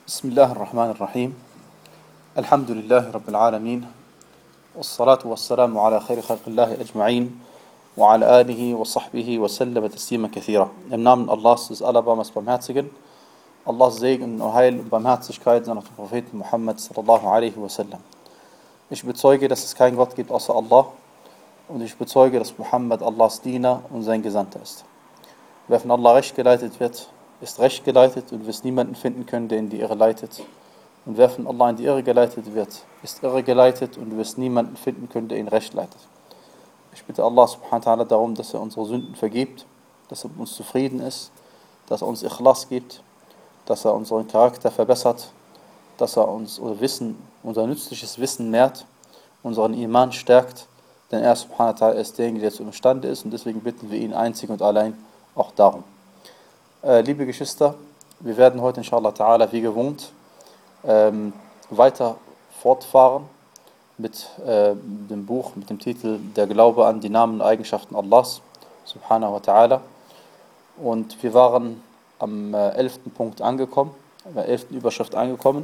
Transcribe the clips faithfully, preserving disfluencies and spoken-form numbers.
بسم الله الرحمن الرحيم الحمد لله رب العالمين والصلاة والسلام على خير خلق الله أجمعين وعلى آله وصحبه وسلم تسليما كثيرا. Im Namen Allahs des Allerbarmers Barmherzigen, Allahs Segen und Heil und Barmherzigkeit seiner Propheten Muhammad sallallahu alaihi wasallam. Ich bezeuge, dass es keinen Gott gibt außer Allah und ich bezeuge, dass Muhammad Allahs Diener und sein Gesandter ist. Wer von Allah recht geleitet wird, ist recht geleitet und wirst niemanden finden können, der in die Irre leitet. Und wer von Allah in die Irre geleitet wird, ist irre geleitet und du wirst niemanden finden können, der ihn recht leitet. Ich bitte Allah subhanahu wa ta'ala darum, dass er unsere Sünden vergibt, dass er mit uns zufrieden ist, dass er uns Ikhlas gibt, dass er unseren Charakter verbessert, dass er uns unser Wissen, unser nützliches Wissen mehrt, unseren Iman stärkt, denn er subhanahu wa ta'ala ist derjenige, der zu imstande ist und deswegen bitten wir ihn einzig und allein auch darum. Äh, liebe Geschwister, wir werden heute inshallah ta'ala wie gewohnt ähm, weiter fortfahren mit äh, dem Buch mit dem Titel Der Glaube an die Namen und Eigenschaften Allahs subhanahu wa ta'ala, und wir waren am äh, elften Punkt angekommen, an der elften Überschrift angekommen,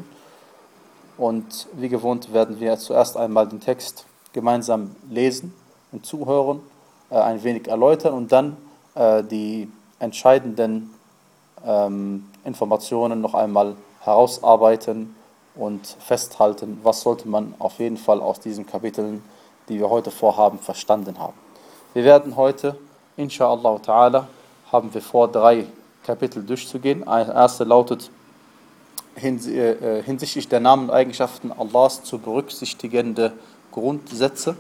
und wie gewohnt werden wir zuerst einmal den Text gemeinsam lesen und zuhören, äh, ein wenig erläutern und dann äh, die entscheidenden ähm, Informationen noch einmal herausarbeiten und festhalten, was sollte man auf jeden Fall aus diesen Kapiteln, die wir heute vorhaben, verstanden haben. Wir werden heute, inshallah ta'ala, haben wir vor, drei Kapitel durchzugehen. Ein erste lautet hinsichtlich der Namen und Eigenschaften Allahs zu berücksichtigende Grundsätze.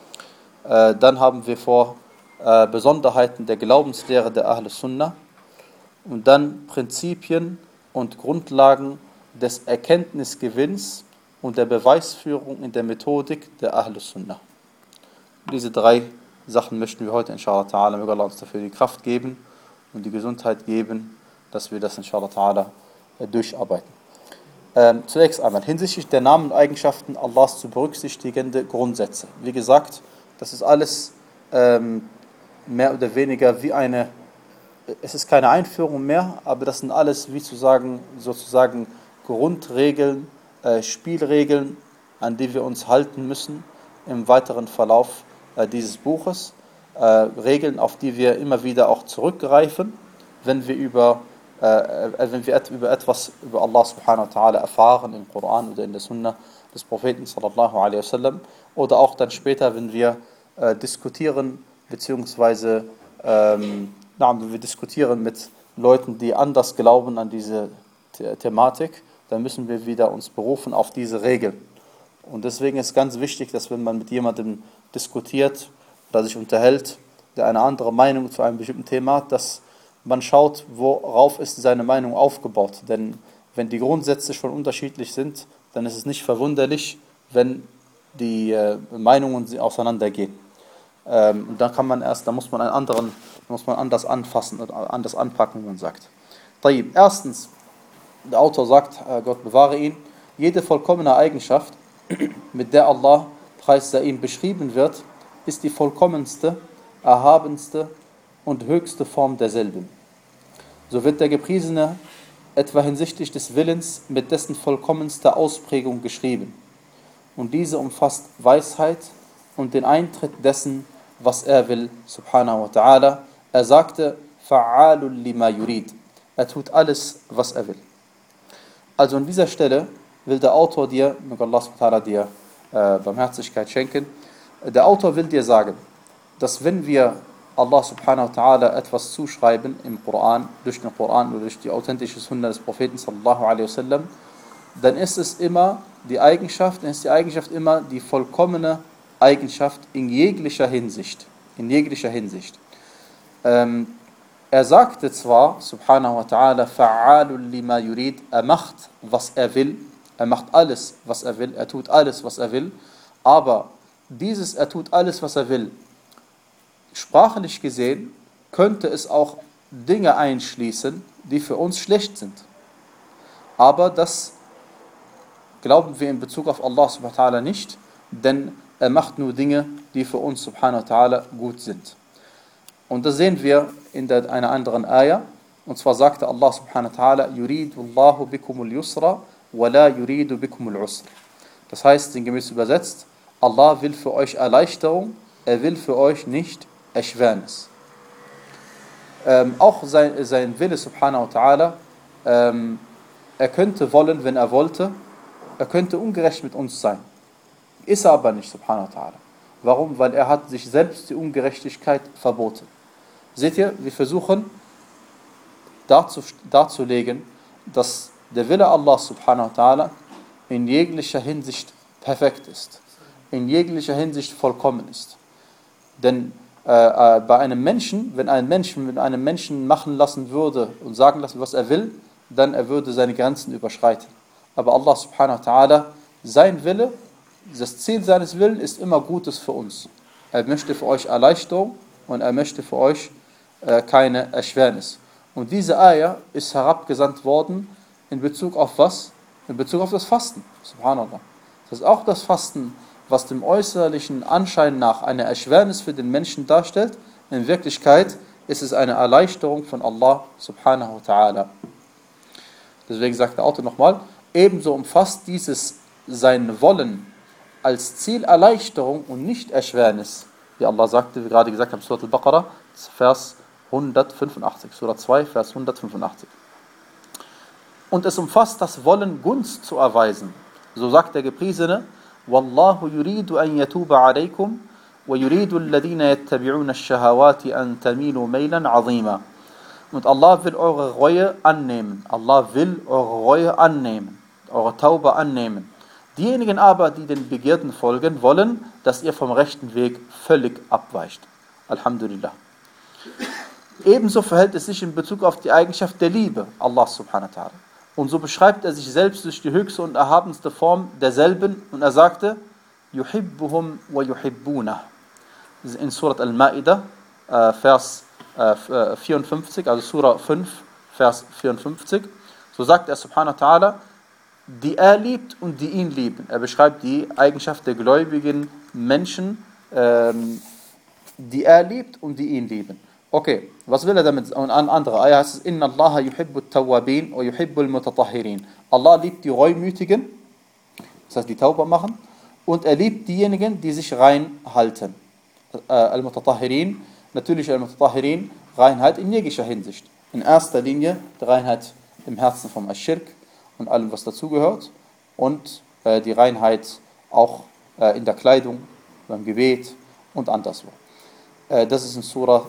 Äh, dann haben wir vor, äh, Besonderheiten der Glaubenslehre der Ahl Sunnah, und dann Prinzipien und Grundlagen des Erkenntnisgewinns und der Beweisführung in der Methodik der Ahl Sunnah. Diese drei Sachen möchten wir heute inshallah ta'ala, möge Allah uns dafür die Kraft geben und die Gesundheit geben, dass wir das inshallah ta'ala durcharbeiten. Ähm, zunächst einmal hinsichtlich der Namen und Eigenschaften Allahs zu berücksichtigende Grundsätze. Wie gesagt, das ist alles ähm, mehr oder weniger wie eine, es ist keine Einführung mehr, aber das sind alles, wie zu sagen, sozusagen Grundregeln, äh, Spielregeln, an die wir uns halten müssen im weiteren Verlauf äh, dieses Buches. Äh, Regeln, auf die wir immer wieder auch zurückgreifen, wenn wir über Äh, wenn wir et- über etwas über Allah subhanahu wa ta'ala erfahren im Koran oder in der Sunna des Propheten sallallahu alaihi wasallam, oder auch dann später, wenn wir äh, diskutieren, beziehungsweise ähm, na, wenn wir diskutieren mit Leuten, die anders glauben an diese The- Thematik, dann müssen wir wieder uns berufen auf diese Regeln. Und deswegen ist ganz wichtig, dass wenn man mit jemandem diskutiert oder sich unterhält, der eine andere Meinung zu einem bestimmten Thema hat, dass man schaut, worauf ist seine Meinung aufgebaut. Denn wenn die Grundsätze schon unterschiedlich sind, dann ist es nicht verwunderlich, wenn die äh, Meinungen auseinandergehen. Ähm, und dann kann man erst, da muss man einen anderen, muss man anders anfassen oder anders anpacken, wie man sagt. Tayyib. Erstens, der Autor sagt, äh, Gott bewahre ihn, jede vollkommene Eigenschaft, mit der Allah, preis sei ihm, beschrieben wird, ist die vollkommenste, erhabenste und höchste Form derselben. So wird der Gepriesene etwa hinsichtlich des Willens mit dessen vollkommenster Ausprägung geschrieben. Und diese umfasst Weisheit und den Eintritt dessen, was er will, subhanahu wa ta'ala. Er sagte, fa'alul lima yurid. Er tut alles, was er will. Also an dieser Stelle will der Autor dir, möge Allah subhanahu wa ta'ala dir äh, Barmherzigkeit schenken, der Autor will dir sagen, dass wenn wir Allah subhanahu wa ta'ala etwas zuschreiben im Koran, durch den Koran oder durch die authentische Sunna des Propheten sallallahu alaihi wasallam, dann ist es immer die Eigenschaft, dann ist die Eigenschaft immer die vollkommene Eigenschaft in jeglicher Hinsicht, in jeglicher Hinsicht. Ähm, er sagte zwar, subhanahu wa ta'ala, fa'alul lima yurid, er macht, was er will, er macht alles, was er will, er tut alles, was er will, aber dieses, er tut alles, was er will, sprachlich gesehen, könnte es auch Dinge einschließen, die für uns schlecht sind. Aber das glauben wir in Bezug auf Allah subhanahu wa ta'ala nicht, denn er macht nur Dinge, die für uns subhanahu wa ta'ala gut sind. Und das sehen wir in der, einer anderen Ayah, Und zwar sagte Allah subhanahu wa ta'ala, Yuridu Allahu bikumul yusra, wa la yuridu bikumul usr. Das heißt, sinngemäß übersetzt, Allah will für euch Erleichterung, er will für euch nicht Erschwernis. Ähm, auch sein, sein Wille subhanahu wa ta'ala, ähm, er könnte wollen, wenn er wollte, er könnte ungerecht mit uns sein. Ist er aber nicht, subhanahu wa ta'ala. Warum? Weil er hat sich selbst die Ungerechtigkeit verboten. Seht ihr, wir versuchen darzu, darzulegen, dass der Wille Allah subhanahu wa ta'ala in jeglicher Hinsicht perfekt ist, in jeglicher Hinsicht vollkommen ist. Denn äh, äh, bei einem Menschen, wenn ein Mensch mit einem Menschen machen lassen würde und sagen lassen, was er will, dann er würde seine Grenzen überschreiten. Aber Allah subhanahu wa ta'ala, sein Wille, das Ziel seines Willens ist immer Gutes für uns. Er möchte für euch Erleichterung und er möchte für euch äh, keine Erschwernis. Und diese Ayah ist herabgesandt worden in Bezug auf was? In Bezug auf das Fasten. Subhanallah. Das ist auch das Fasten, was dem äußerlichen Anschein nach eine Erschwernis für den Menschen darstellt. In Wirklichkeit ist es eine Erleichterung von Allah subhanahu wa ta'ala. Deswegen sagt der Autor nochmal, ebenso umfasst dieses sein Wollen als Ziel Erleichterung und nicht Erschwernis. Wie Allah sagte, wie gerade gesagt haben, Surah Al-Baqarah, Vers hundertfünfundachtzig, Surah zwei, Vers hundertfünfundachtzig. Und es umfasst das Wollen, Gunst zu erweisen. So sagt der Gepriesene, Wallahu yuridu an yatuba alaykum wa yuridu alladhina yattabi'una ash-shahawati an tamilu maylan 'azima. Und Allah will eure Reue annehmen. Allah will eure Reue annehmen, eure Tauba annehmen. Diejenigen aber, die den Begierden folgen, wollen, dass ihr vom rechten Weg völlig abweicht. Alhamdulillah. Ebenso verhält es sich in Bezug auf die Eigenschaft der Liebe, Allah subhanahu wa ta'ala. Und so beschreibt er sich selbst durch die höchste und erhabenste Form derselben. Und er sagte, Yuhibbuhum wa yuhibbunah. In Surat Al-Ma'idah, äh, Vers äh, vierundfünfzig, also Surah fünf, Vers vierundfünfzig. So sagt er subhanahu wa ta'ala, die er liebt und die ihn lieben. Er beschreibt die Eigenschaft der gläubigen Menschen, ähm, die er liebt und die ihn lieben. Okay, was will er damit? Und an andere Ayah heißt es, Inna Allaha yuhibbu at-tawwabin wa yuhibbu al-mutatahhirin. Allah liebt die Reumütigen, das heißt die Tauba machen, und er liebt diejenigen, die sich rein halten. Äh, Al-Mutatahhirin, natürlich Al-Mutatahhirin, Reinheit in jeglicher Hinsicht. In erster Linie die Reinheit im Herzen vom Aschirk und allem, was dazugehört, und äh, die Reinheit auch äh, in der Kleidung, beim Gebet und anderswo. Äh, das ist in Surah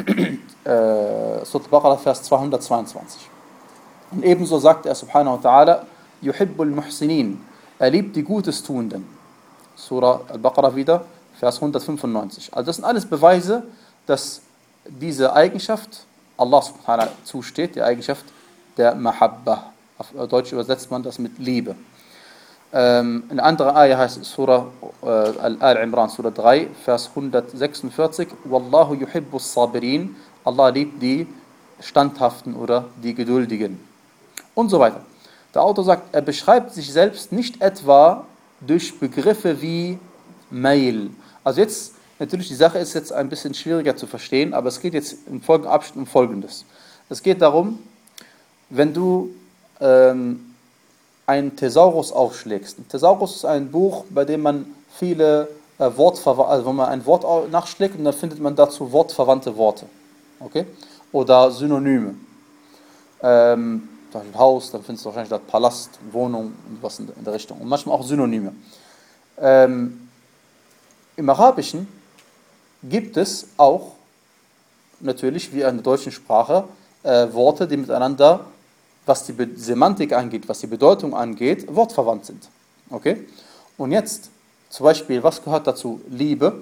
Surah Al-Baqarah, Vers zweihundertzweiundzwanzig. Und ebenso sagt er subhanahu wa ta'ala, Yuhibbul Muhsinin, er liebt die Gutestuenden. Surah Al-Baqarah wieder, Vers hundertfünfundneunzig. Also das sind alles Beweise, dass diese Eigenschaft Allah subhanahu wa ta'ala zusteht, die Eigenschaft der Mahabba. Auf Deutsch übersetzt man das mit Liebe. Ähm, eine andere Ayah heißt Surah äh, Al-Imran, Surah drei, Vers hundertsechsundvierzig. Wallahu yuhibbus sabirin. Allah liebt die Standhaften oder die Geduldigen. Und so weiter. Der Autor sagt, er beschreibt sich selbst nicht etwa durch Begriffe wie Mail. Also jetzt, natürlich, die Sache ist jetzt ein bisschen schwieriger zu verstehen, aber es geht jetzt im folgenden Abschnitt um Folgendes. Es geht darum, wenn du ähm, einen Thesaurus aufschlägst. Ein Thesaurus ist ein Buch, bei dem man viele äh, Wortverwandte, also wenn man ein Wort nachschlägt und dann findet man dazu wortverwandte Worte. Okay? Oder Synonyme. Ähm, zum Beispiel Haus, dann findest du wahrscheinlich dort Palast, Wohnung und was in der, in der Richtung. Und manchmal auch Synonyme. Ähm, Im Arabischen gibt es auch natürlich, wie in der deutschen Sprache, äh, Worte, die miteinander, was die Be- Semantik angeht, was die Bedeutung angeht, wortverwandt sind. Okay? Und jetzt, zum Beispiel, was gehört dazu? Liebe.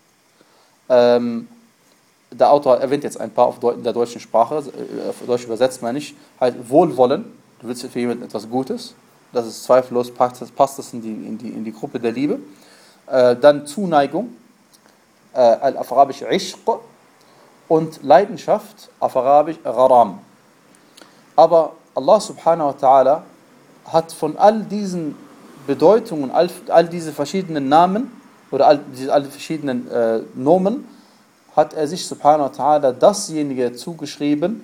Ähm, der Autor erwähnt jetzt ein paar auf Deu- in der deutschen Sprache, äh, auf Deutsch übersetzt meine ich, halt Wohlwollen. Du willst für jemanden etwas Gutes. Das ist zweifellos, passt das, passt das in, die, in, die, in die Gruppe der Liebe. Äh, dann Zuneigung, äh, auf Arabisch Ishq, und Leidenschaft, auf Arabisch Gharam. Aber Allah subhanahu wa ta'ala hat von all diesen Bedeutungen, all, all diese verschiedenen Namen oder all diese all verschiedenen äh, Nomen, hat er sich subhanahu wa ta'ala dasjenige zugeschrieben,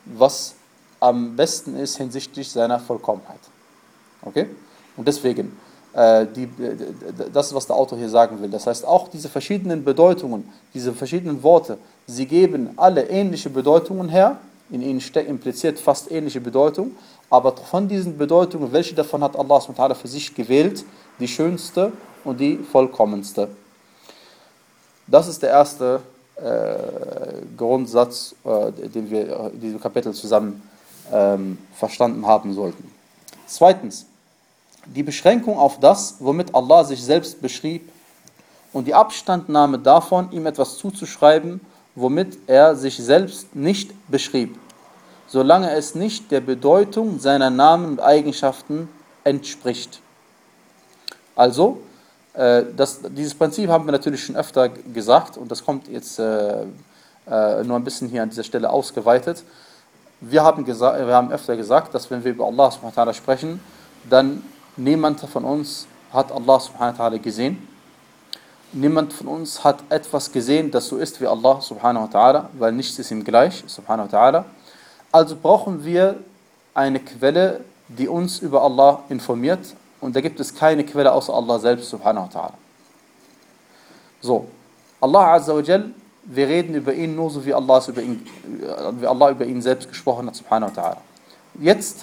was am besten ist hinsichtlich seiner Vollkommenheit. Okay? Und deswegen, äh, die, das ist, was der Autor hier sagen will. Das heißt, auch diese verschiedenen Bedeutungen, diese verschiedenen Worte, sie geben alle ähnliche Bedeutungen her, in ihnen steckt impliziert fast ähnliche Bedeutung, aber von diesen Bedeutungen, welche davon hat Allah subhanahu wa ta'ala für sich gewählt, die schönste und die vollkommenste. Das ist der erste äh, Grundsatz, äh, den wir in diesem Kapitel zusammen ähm, verstanden haben sollten. Zweitens, die Beschränkung auf das, womit Allah sich selbst beschrieb, und die Abstandnahme davon, ihm etwas zuzuschreiben, womit er sich selbst nicht beschrieb, solange es nicht der Bedeutung seiner Namen und Eigenschaften entspricht. Also, äh, das, dieses Prinzip haben wir natürlich schon öfter gesagt und das kommt jetzt äh, äh, nur ein bisschen hier an dieser Stelle ausgeweitet. Wir haben, gesa- wir haben öfter gesagt, dass wenn wir über Allah subhanahu wa ta'ala sprechen, dann niemand von uns hat Allah subhanahu wa ta'ala gesehen. Niemand von uns hat etwas gesehen, das so ist wie Allah subhanahu wa ta'ala, weil nichts ist ihm gleich, subhanahu wa ta'ala. Also brauchen wir eine Quelle, die uns über Allah informiert, und da gibt es keine Quelle außer Allah selbst, subhanahu wa ta'ala. So, Allah azza wa jal, wir reden über ihn nur so, wie Allah, über ihn, wie Allah über ihn selbst gesprochen hat, subhanahu wa ta'ala. Jetzt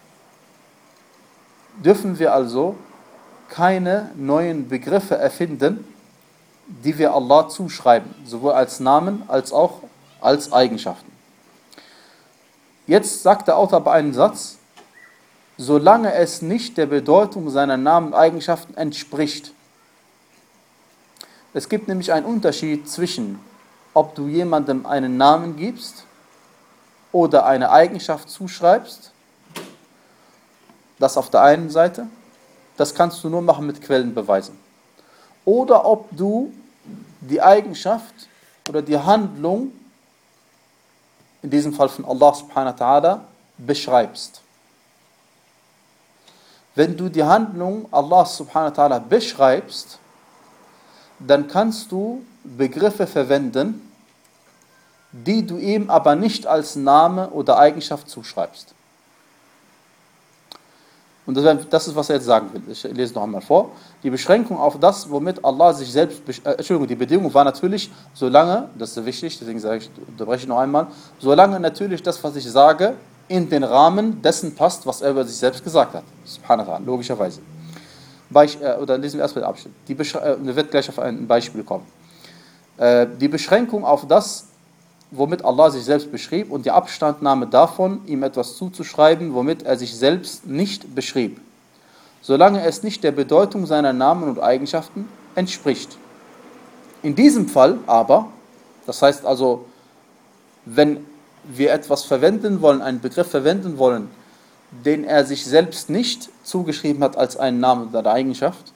dürfen wir also keine neuen Begriffe erfinden, die wir Allah zuschreiben, sowohl als Namen als auch als Eigenschaften. Jetzt sagt der Autor bei einem Satz, solange es nicht der Bedeutung seiner Namen und Eigenschaften entspricht. Es gibt nämlich einen Unterschied zwischen, ob du jemandem einen Namen gibst oder eine Eigenschaft zuschreibst. Das auf der einen Seite. Das kannst du nur machen mit Quellenbeweisen. Oder ob du die Eigenschaft oder die Handlung, in diesem Fall von Allah subhanahu wa ta'ala, beschreibst. Wenn du die Handlung Allah subhanahu wa ta'ala beschreibst, dann kannst du Begriffe verwenden, die du ihm aber nicht als Name oder Eigenschaft zuschreibst. Und das ist, was er jetzt sagen will. Ich lese noch einmal vor. Die Beschränkung auf das, womit Allah sich selbst... Äh, Entschuldigung, die Bedingung war natürlich, solange, das ist sehr wichtig, deswegen sage ich, unterbreche ich noch einmal, solange natürlich das, was ich sage, in den Rahmen dessen passt, was er über sich selbst gesagt hat. Subhanallah, logischerweise. Beisch, äh, oder lesen wir erstmal den Abschnitt. Die Beschrän- äh, wir werden gleich auf ein Beispiel kommen. Äh, die Beschränkung auf das, womit Allah sich selbst beschrieb, und die Abstandnahme davon, ihm etwas zuzuschreiben, womit er sich selbst nicht beschrieb, solange es nicht der Bedeutung seiner Namen und Eigenschaften entspricht. In diesem Fall aber, das heißt also, wenn wir etwas verwenden wollen, einen Begriff verwenden wollen, den er sich selbst nicht zugeschrieben hat als einen Namen oder eine Eigenschaft,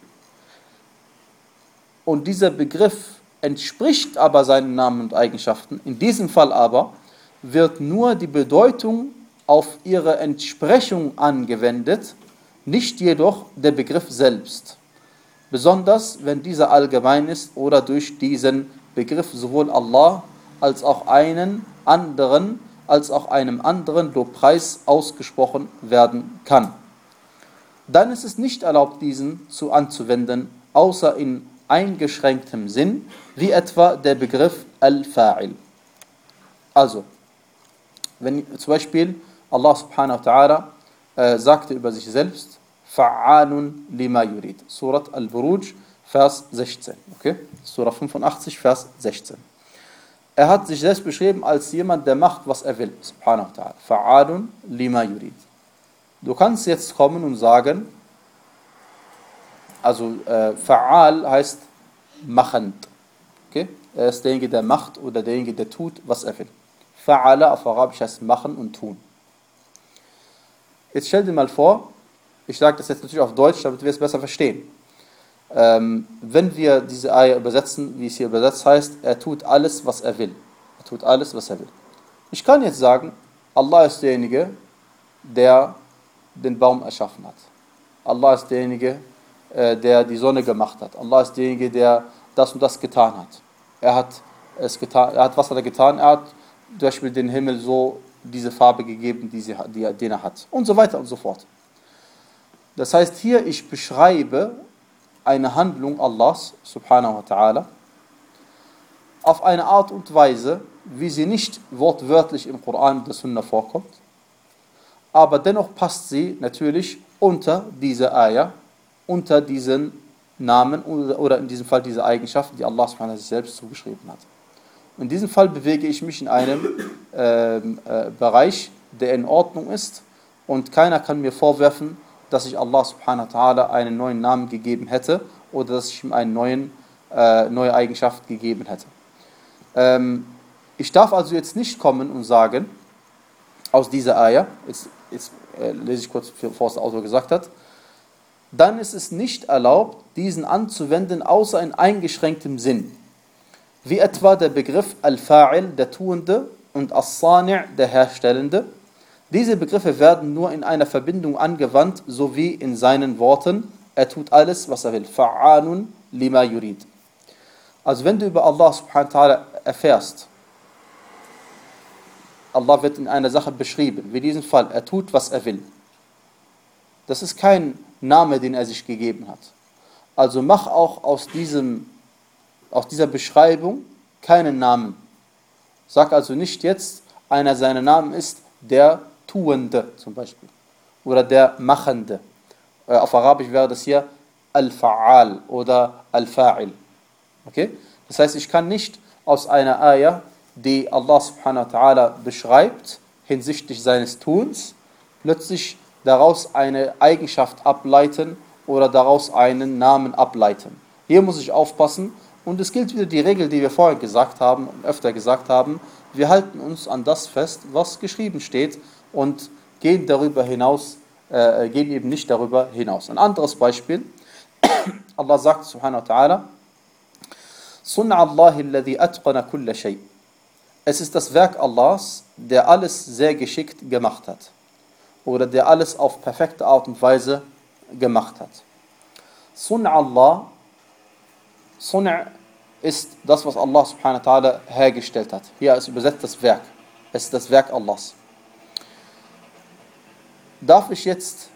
und dieser Begriff entspricht aber seinen Namen und Eigenschaften, in diesem Fall aber wird nur die Bedeutung auf ihre Entsprechung angewendet, nicht jedoch der Begriff selbst. Besonders wenn dieser allgemein ist oder durch diesen Begriff sowohl Allah als auch einen anderen, als auch einem anderen Lobpreis ausgesprochen werden kann. Dann ist es nicht erlaubt, diesen zu anzuwenden, außer in eingeschränktem Sinn, wie etwa der Begriff Al-Fa'il. Also, wenn zum Beispiel Allah subhanahu wa ta'ala äh, sagte über sich selbst, Fa'alun lima yurid. Surat Al-Buruj, Vers sechzehn. Okay? Surah fünfundachtzig, Vers sechzehn. Er hat sich selbst beschrieben als jemand, der macht, was er will. Subhanahu wa ta'ala. Fa'alun lima yurid. Du kannst jetzt kommen und sagen, also äh, Fa'al heißt machend. Okay? Er ist derjenige, der macht oder derjenige, der tut, was er will. Fa'ala auf Arabisch heißt machen und tun. Jetzt stell dir mal vor, ich sage das jetzt natürlich auf Deutsch, damit wir es besser verstehen. Ähm, wenn wir diese Ayah übersetzen, wie es hier übersetzt heißt, er tut alles, was er will. Er tut alles, was er will. Ich kann jetzt sagen, Allah ist derjenige, der den Baum erschaffen hat. Allah ist derjenige, der die Sonne gemacht hat. Allah ist derjenige, der das und das getan hat. Er hat es getan. Er hat, was hat er getan? Er hat zum Beispiel den Himmel so diese Farbe gegeben, die sie, die, den er hat. Und so weiter und so fort. Das heißt hier, ich beschreibe eine Handlung Allahs, subhanahu wa ta'ala, auf eine Art und Weise, wie sie nicht wortwörtlich im Koran und der Sunna vorkommt, aber dennoch passt sie natürlich unter diese Ayah, unter diesen Namen oder in diesem Fall diese Eigenschaften, die Allah subhanahu wa ta'ala sich selbst zugeschrieben hat. In diesem Fall bewege ich mich in einem äh, äh, Bereich, der in Ordnung ist, und keiner kann mir vorwerfen, dass ich Allah subhanahu wa ta'ala einen neuen Namen gegeben hätte oder dass ich ihm eine neuen, äh, neue Eigenschaft gegeben hätte. Ähm, ich darf also jetzt nicht kommen und sagen, aus dieser Ayah, jetzt, jetzt äh, lese ich kurz, bevor es der Autor gesagt hat, dann ist es nicht erlaubt, diesen anzuwenden, außer in eingeschränktem Sinn. Wie etwa der Begriff Al-Fa'il, der Tuende, und As-Sani', der Herstellende. Diese Begriffe werden nur in einer Verbindung angewandt, sowie in seinen Worten, er tut alles, was er will. Fa'anun lima yurid. Also wenn du über Allah subhanahu wa ta'ala erfährst, Allah wird in einer Sache beschrieben, wie in diesem Fall, er tut, was er will. Das ist kein Name, den er sich gegeben hat. Also mach auch aus, diesem, aus dieser Beschreibung keinen Namen. Sag also nicht jetzt, einer seiner Namen ist der Tuende zum Beispiel. Oder der Machende. Äh, auf Arabisch wäre das hier Al-Fa'al oder Al-Fa'il. Okay? Das heißt, ich kann nicht aus einer Ayah, die Allah subhanahu wa ta'ala beschreibt, hinsichtlich seines Tuns, plötzlich daraus eine Eigenschaft ableiten oder daraus einen Namen ableiten. Hier muss ich aufpassen, und es gilt wieder die Regel, die wir vorher gesagt haben und öfter gesagt haben, wir halten uns an das fest, was geschrieben steht, und gehen darüber hinaus, äh, gehen eben nicht darüber hinaus. Ein anderes Beispiel, Allah sagt subhanahu wa ta'ala, Sun'a Allahi alladhi atqana kulla shay'. Es ist das Werk Allahs, der alles sehr geschickt gemacht hat. Oder der alles auf perfekte Art und Weise gemacht hat. Sun'a Allah, Sun'a ist das, was Allah subhanahu wa ta'ala hergestellt hat. Hier ist übersetzt das Werk. Es ist das Werk Allahs. Darf ich jetzt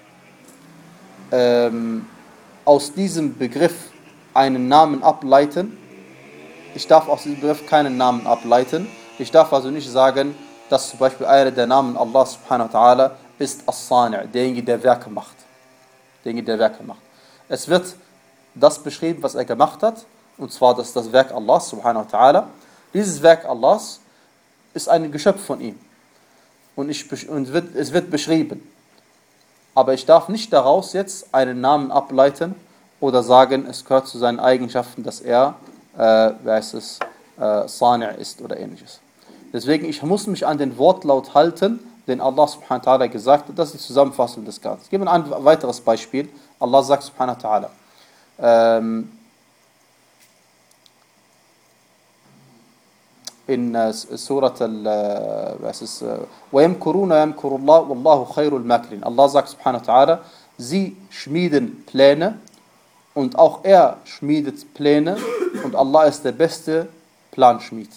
ähm, aus diesem Begriff einen Namen ableiten? Ich darf aus diesem Begriff keinen Namen ableiten. Ich darf also nicht sagen, dass zum Beispiel einer der Namen Allah subhanahu wa ta'ala ist As-Sani', derjenige, der Werke macht. Derjenige, der Werke macht. Es wird das beschrieben, was er gemacht hat, und zwar das, das Werk Allahs subhanahu wa ta'ala. Dieses Werk Allahs ist ein Geschöpf von ihm. Und, ich, und wird, es wird beschrieben. Aber ich darf nicht daraus jetzt einen Namen ableiten oder sagen, es gehört zu seinen Eigenschaften, dass er, äh, wie heißt es, äh, Sani' ist oder ähnliches. Deswegen, ich muss mich an den Wortlaut halten, den Allah subhanahu wa ta'ala gesagt hat. Das ist die Zusammenfassung des Ganzen. Ich gebe ein weiteres Beispiel. Allah sagt subhanahu wa ta'ala, ähm, in uh, Surat al, uh, was ist, وَيَمْكُرُونَ وَيَمْكُرُ اللَّهُ وَاللَّهُ خَيْرُ الْمَاكِرِينَ. Allah sagt subhanahu wa ta'ala, sie schmieden Pläne und auch er schmiedet Pläne und Allah ist der beste Planschmied.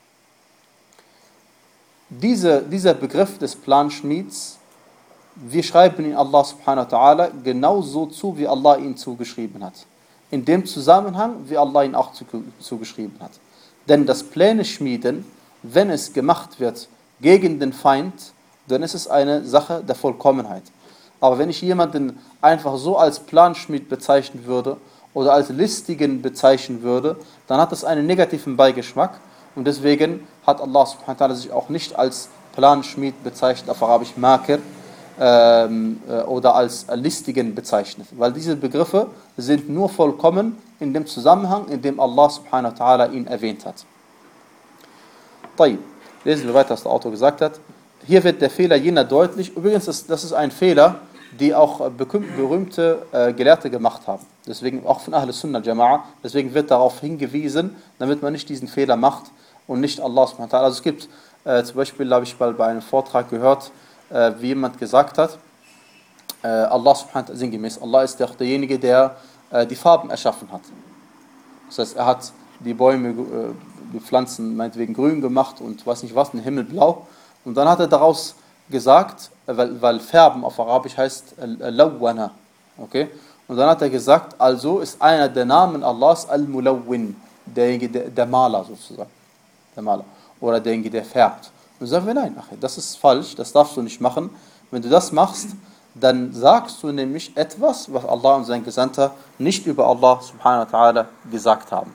Diese, dieser Begriff des Planschmieds, wir schreiben ihn Allah subhanahu wa ta'ala genauso zu, wie Allah ihn zugeschrieben hat. In dem Zusammenhang, wie Allah ihn auch zugeschrieben hat. Denn das Pläne schmieden, wenn es gemacht wird gegen den Feind, dann ist es eine Sache der Vollkommenheit. Aber wenn ich jemanden einfach so als Planschmied bezeichnen würde oder als Listigen bezeichnen würde, dann hat das einen negativen Beigeschmack, und deswegen hat Allah subhanahu wa ta'ala sich auch nicht als Planschmied bezeichnet, auf Arabisch Makir, ähm, äh, oder als Listigen bezeichnet. Weil diese Begriffe sind nur vollkommen in dem Zusammenhang, in dem Allah subhanahu wa ta'ala ihn erwähnt hat. Tayyib. Lesen wir weiter, was der Autor gesagt hat. Hier wird der Fehler jener deutlich. Übrigens, das, das ist ein Fehler, die auch berühmte äh, Gelehrte gemacht haben. Deswegen auch von Ahl Sunnah Jama'a. Deswegen wird darauf hingewiesen, damit man nicht diesen Fehler macht und nicht Allah subhanahu wa ta'ala. Also es gibt, äh, zum Beispiel habe ich mal bei einem Vortrag gehört, äh, wie jemand gesagt hat, äh, Allah subhanahu wa ta'ala, sinngemäß, Allah ist auch derjenige, der äh, die Farben erschaffen hat. Das heißt, er hat die Bäume, äh, die Pflanzen meinetwegen grün gemacht und weiß nicht was, den Himmel blau. Und dann hat er daraus gesagt, weil, weil Färben auf Arabisch heißt Lawwana, okay? Und dann hat er gesagt, also ist einer der Namen Allahs Al-Mulawwin, derjenige, der, der Maler sozusagen, der Maler, oder derjenige, der färbt. Und sagen wir, nein, das ist falsch, das darfst du nicht machen. Wenn du das machst, dann sagst du nämlich etwas, was Allah und sein Gesandter nicht über Allah subhanahu wa ta'ala gesagt haben.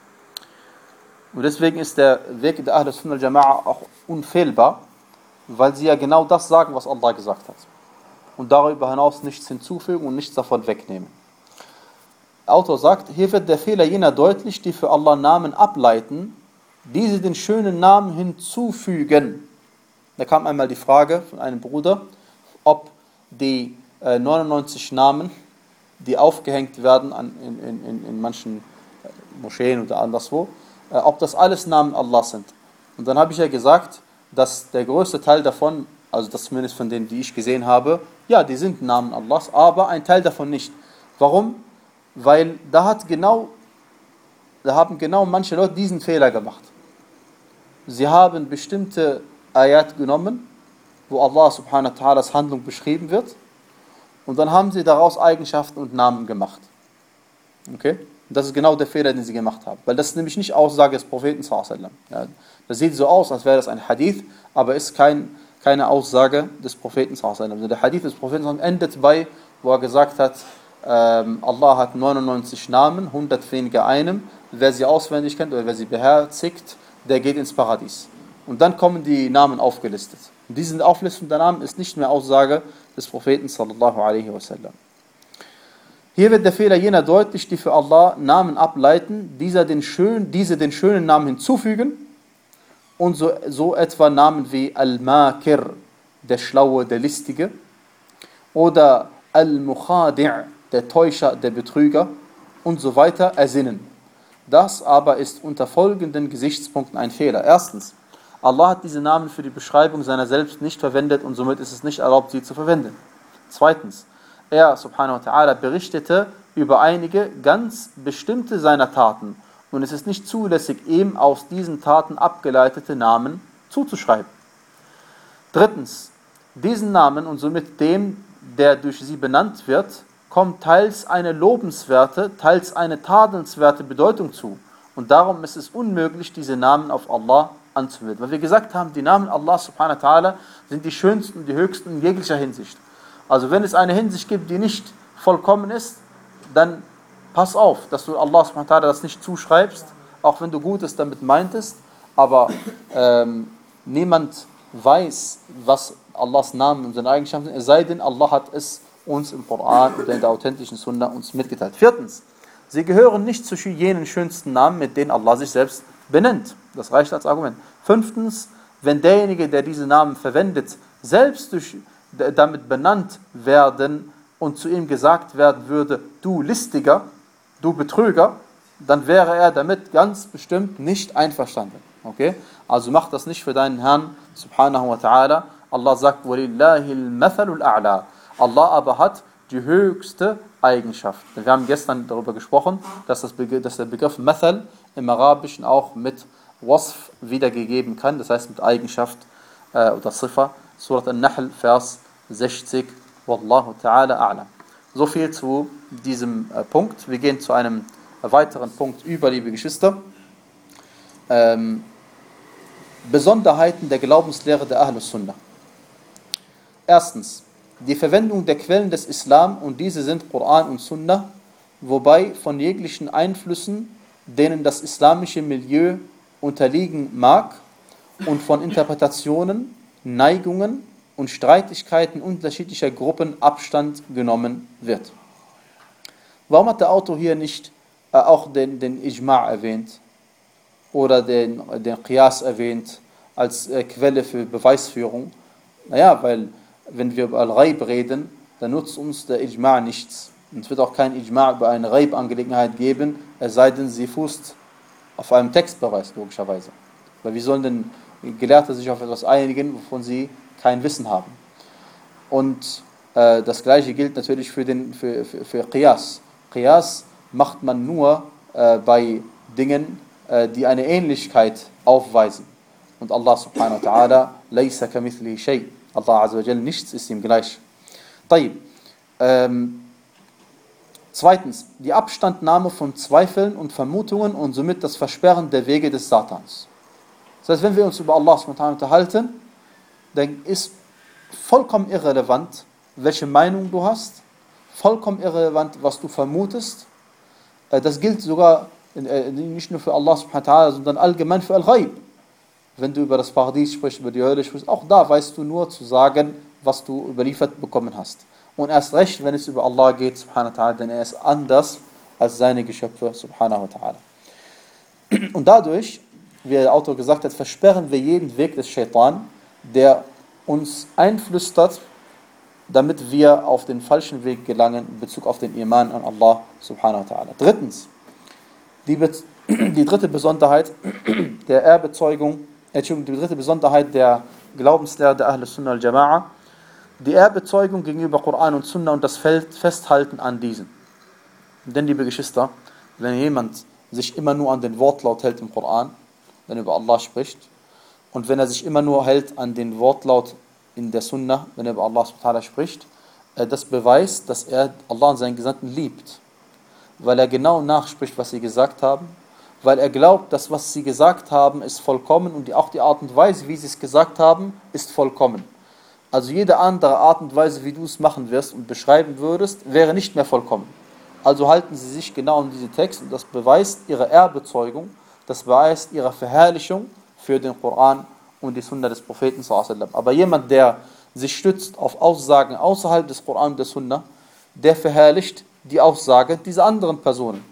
Und deswegen ist der Weg der Ahl Sunnah al-Jama'a auch unfehlbar, weil sie ja genau das sagen, was Allah gesagt hat. Und darüber hinaus nichts hinzufügen und nichts davon wegnehmen. Der Autor sagt, hier wird der Fehler jener deutlich, die für Allah Namen ableiten, diese den schönen Namen hinzufügen. Da kam einmal die Frage von einem Bruder, ob die äh, neunundneunzig Namen, die aufgehängt werden an, in, in, in manchen Moscheen oder anderswo, äh, ob das alles Namen Allahs sind. Und dann habe ich ja gesagt, dass der größte Teil davon, also das zumindest von denen, die ich gesehen habe, ja, die sind Namen Allahs, aber ein Teil davon nicht. Warum? Weil da hat genau, da haben genau manche Leute diesen Fehler gemacht. Sie haben bestimmte Ayat genommen, wo Allah subhanahu wa ta'alas Handlung beschrieben wird, und dann haben sie daraus Eigenschaften und Namen gemacht. Okay? Und das ist genau der Fehler, den sie gemacht haben. Weil das ist nämlich nicht Aussage des Propheten sallallahu alaihi wasallam. Ja, das sieht so aus, als wäre das ein Hadith, aber ist kein, keine Aussage des Propheten sallallahu alaihi wasallam. Also der Hadith des Propheten sallallahu alaihi wasallam endet bei, wo er gesagt hat, ähm, Allah hat neunundneunzig Namen, hundert weniger einem. Wer sie auswendig kennt oder wer sie beherzigt, der geht ins Paradies. Und dann kommen die Namen aufgelistet. Und diese Auflistung der Namen ist nicht mehr Aussage des Propheten sallallahu alaihi wasallam. Hier wird der Fehler jener deutlich, die für Allah Namen ableiten, dieser den schön, diese den schönen Namen hinzufügen und so, so etwa Namen wie Al-Makir, der Schlaue, der Listige, oder Al-Mukhadi', der Täuscher, der Betrüger und so weiter ersinnen. Das aber ist unter folgenden Gesichtspunkten ein Fehler. Erstens, Allah hat diese Namen für die Beschreibung seiner selbst nicht verwendet und somit ist es nicht erlaubt, sie zu verwenden. Zweitens, er, subhanahu wa ta'ala, berichtete über einige ganz bestimmte seiner Taten und es ist nicht zulässig, ihm aus diesen Taten abgeleitete Namen zuzuschreiben. Drittens, diesen Namen und somit dem, der durch sie benannt wird, kommt teils eine lobenswerte, teils eine tadelnswerte Bedeutung zu. Und darum ist es unmöglich, diese Namen auf Allah anzuwenden. Weil wir gesagt haben, die Namen Allah subhanahu wa ta'ala sind die schönsten, die höchsten in jeglicher Hinsicht. Also wenn es eine Hinsicht gibt, die nicht vollkommen ist, dann pass auf, dass du Allah subhanahu wa ta'ala das nicht zuschreibst, auch wenn du Gutes damit meintest, aber ähm, niemand weiß, was Allahs Namen und seine Eigenschaften sind, es sei denn, Allah hat es uns im Koran oder in der authentischen Sunna uns mitgeteilt. Viertens, sie gehören nicht zu jenen schönsten Namen, mit denen Allah sich selbst benennt. Das reicht als Argument. Fünftens, wenn derjenige, der diese Namen verwendet, selbst durch, damit benannt werden und zu ihm gesagt werden würde, du Listiger, du Betrüger, dann wäre er damit ganz bestimmt nicht einverstanden. Okay? Also mach das nicht für deinen Herrn, subhanahu wa ta'ala. Allah sagt, وَلِلَّهِ الْمَثَلُ الْأَعْلَى. Allah aber hat die höchste Eigenschaft. Wir haben gestern darüber gesprochen, dass, das Begriff, dass der Begriff Mathal im Arabischen auch mit Wasf wiedergegeben kann, das heißt mit Eigenschaft äh, oder Sifa. Surat An-Nahl, Vers sechzig. Wallahu ta'ala a'lam. So viel zu diesem äh, Punkt. Wir gehen zu einem weiteren Punkt über, liebe Geschwister. Ähm, Besonderheiten der Glaubenslehre der Ahlus Sunnah. Erstens, die Verwendung der Quellen des Islam, und diese sind Koran und Sunnah, wobei von jeglichen Einflüssen, denen das islamische Milieu unterliegen mag, und von Interpretationen, Neigungen und Streitigkeiten unterschiedlicher Gruppen Abstand genommen wird. Warum hat der Autor hier nicht äh, auch den, den Ijma' erwähnt oder den, den Qiyas erwähnt als äh, Quelle für Beweisführung? Naja, weil wenn wir über Al-Ghaib reden, dann nutzt uns der Ijma' nichts. Und es wird auch kein Ijma' über eine Ghaib-Angelegenheit geben, es sei denn, sie fußt auf einem Textbeweis, logischerweise. Weil wie sollen denn Gelehrte sich auf etwas einigen, wovon sie kein Wissen haben? Und äh, das Gleiche gilt natürlich für, den, für, für, für Qiyas. Qiyas macht man nur äh, bei Dingen, äh, die eine Ähnlichkeit aufweisen. Und Allah subhanahu wa ta'ala, laysa kamithlihi shay. Allah azza wa jal, nichts ist ihm gleich. طيب. Ähm, zweitens, die Abstandnahme von Zweifeln und Vermutungen und somit das Versperren der Wege des Satans. Das heißt, wenn wir uns über Allah subhanahu wa ta'ala unterhalten, dann ist vollkommen irrelevant, welche Meinung du hast, vollkommen irrelevant, was du vermutest. Das gilt sogar nicht nur für Allah subhanahu wa ta'ala, sondern allgemein für Al-Ghaib. Wenn du über das Paradies sprichst, über die Hölle sprichst, auch da weißt du nur zu sagen, was du überliefert bekommen hast. Und erst recht, wenn es über Allah geht, subhanahu wa ta'ala, denn er ist anders als seine Geschöpfe, subhanahu wa ta'ala. Und dadurch, wie der Autor gesagt hat, versperren wir jeden Weg des Shaitan, der uns einflüstert, damit wir auf den falschen Weg gelangen in Bezug auf den Iman an Allah subhanahu wa ta'ala. Drittens, die, die dritte Besonderheit der Ehrbezeugung, Entschuldigung, die dritte Besonderheit der Glaubenslehre der Ahl Sunnah al-Jama'a, die Ehrbezeugung gegenüber Koran und Sunnah und das Festhalten an diesen. Denn, liebe Geschwister, wenn jemand sich immer nur an den Wortlaut hält im Koran, wenn er über Allah spricht, und wenn er sich immer nur hält an den Wortlaut in der Sunnah, wenn er über Allah subhanahu wa ta'ala spricht, das beweist, dass er Allah und seinen Gesandten liebt. Weil er genau nachspricht, was sie gesagt haben, weil er glaubt, dass was sie gesagt haben, ist vollkommen und die, auch die Art und Weise, wie sie es gesagt haben, ist vollkommen. Also jede andere Art und Weise, wie du es machen wirst und beschreiben würdest, wäre nicht mehr vollkommen. Also halten sie sich genau an diesen Text und das beweist ihre Ehrbezeugung, das beweist ihre Verherrlichung für den Koran und die Sunna des Propheten sallallahu alaihi wasallam. Aber jemand, der sich stützt auf Aussagen außerhalb des Koran und der Sunna, der verherrlicht die Aussage dieser anderen Personen.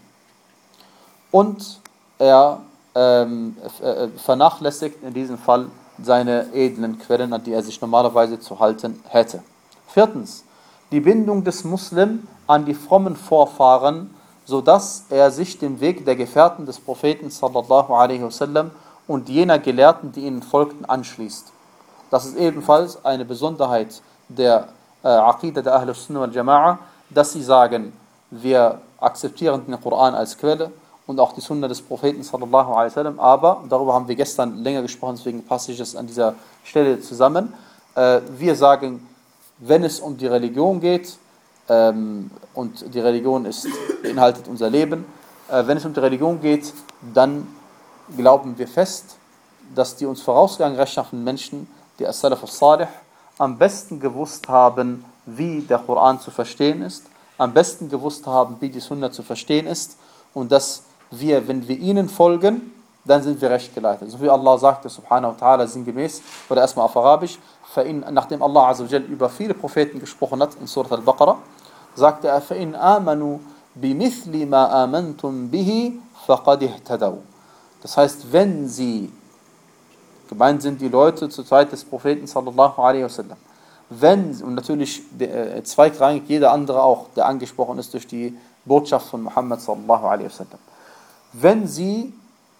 Und er ähm, äh, vernachlässigt in diesem Fall seine edlen Quellen, an die er sich normalerweise zu halten hätte. Viertens, die Bindung des Muslim an die frommen Vorfahren, sodass er sich dem Weg der Gefährten des Propheten sallallahu alaihi wasallam und jener Gelehrten, die ihnen folgten, anschließt. Das ist ebenfalls eine Besonderheit der äh, Aqidah der Ahl Sunnah wal Jama'a, dass sie sagen, wir akzeptieren den Koran als Quelle und auch die Sunna des Propheten sallallahu alaihi wasallam, aber, darüber haben wir gestern länger gesprochen, deswegen passe ich es an dieser Stelle zusammen, äh, wir sagen, wenn es um die Religion geht, ähm, und die Religion ist, beinhaltet unser Leben, äh, wenn es um die Religion geht, dann glauben wir fest, dass die uns vorausgegangenen rechtschaffenen Menschen, die As-Salaf al-Salih, am besten gewusst haben, wie der Koran zu verstehen ist, am besten gewusst haben, wie die Sunna zu verstehen ist und dass wir, wenn wir ihnen folgen, dann sind wir recht geleitet. So wie Allah sagte, subhanahu wa ta'ala, sinngemäß, oder erstmal auf Arabisch, فإن, nachdem Allah azza wa jal über viele Propheten gesprochen hat, in Surah Al-Baqarah, sagte er, فَإِنْ آمَنُوا بِمِثْلِ مَا آمَنْتُمْ بِهِ فَقَدْ اهْتَدَوْا. Das heißt, wenn sie, gemeint sind die Leute zur Zeit des Propheten sallallahu alaihi wasallam, wenn, und natürlich äh, zweitrangig jeder andere auch, der angesprochen ist durch die Botschaft von Muhammad sallallahu alaihi wasallam, wenn sie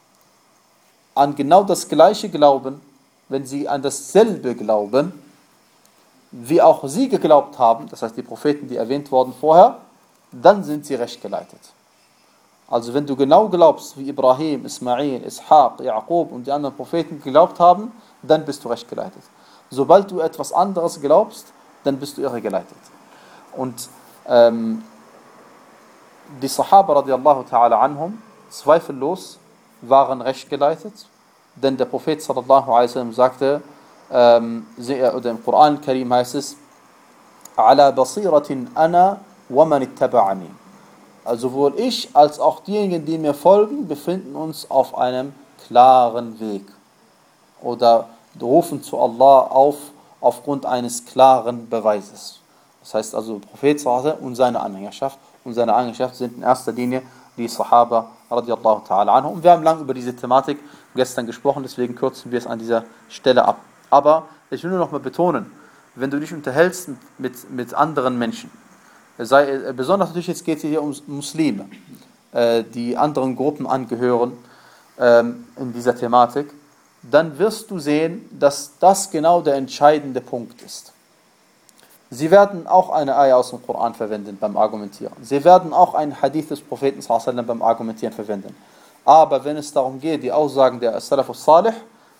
an genau das Gleiche glauben, wenn sie an dasselbe glauben, wie auch sie geglaubt haben, das heißt die Propheten, die erwähnt wurden vorher, dann sind sie recht geleitet. Also wenn du genau glaubst, wie Ibrahim, Ismail, Ishaq, Jaqub und die anderen Propheten geglaubt haben, dann bist du recht geleitet. Sobald du etwas anderes glaubst, dann bist du irregeleitet. Und ähm, die Sahaba radiallahu ta'ala anhum, zweifellos, waren recht geleitet, denn der Prophet sallallahu alaihi wasallam sagte, ähm, oder im Koran Karim heißt es, ala basiratin ana wa man ittaba'ani. Also sowohl ich als auch diejenigen, die mir folgen, befinden uns auf einem klaren Weg. Oder rufen zu Allah auf, aufgrund eines klaren Beweises. Das heißt also, der Prophet und seine Anhängerschaft, und seine Anhängerschaft sind in erster Linie die Sahaba radiallahu ta'ala anhum. Und wir haben lange über diese Thematik gestern gesprochen, deswegen kürzen wir es an dieser Stelle ab. Aber ich will nur noch mal betonen, wenn du dich unterhältst mit, mit anderen Menschen, sei, besonders natürlich jetzt geht es hier um Muslime, äh, die anderen Gruppen angehören ähm, in dieser Thematik, dann wirst du sehen, dass das genau der entscheidende Punkt ist. Sie werden auch eine Ayah aus dem Koran verwenden beim Argumentieren. Sie werden auch einen Hadith des Propheten sallallahu alaihi wasallam beim Argumentieren verwenden. Aber wenn es darum geht, die Aussagen der Salaf al-Salih,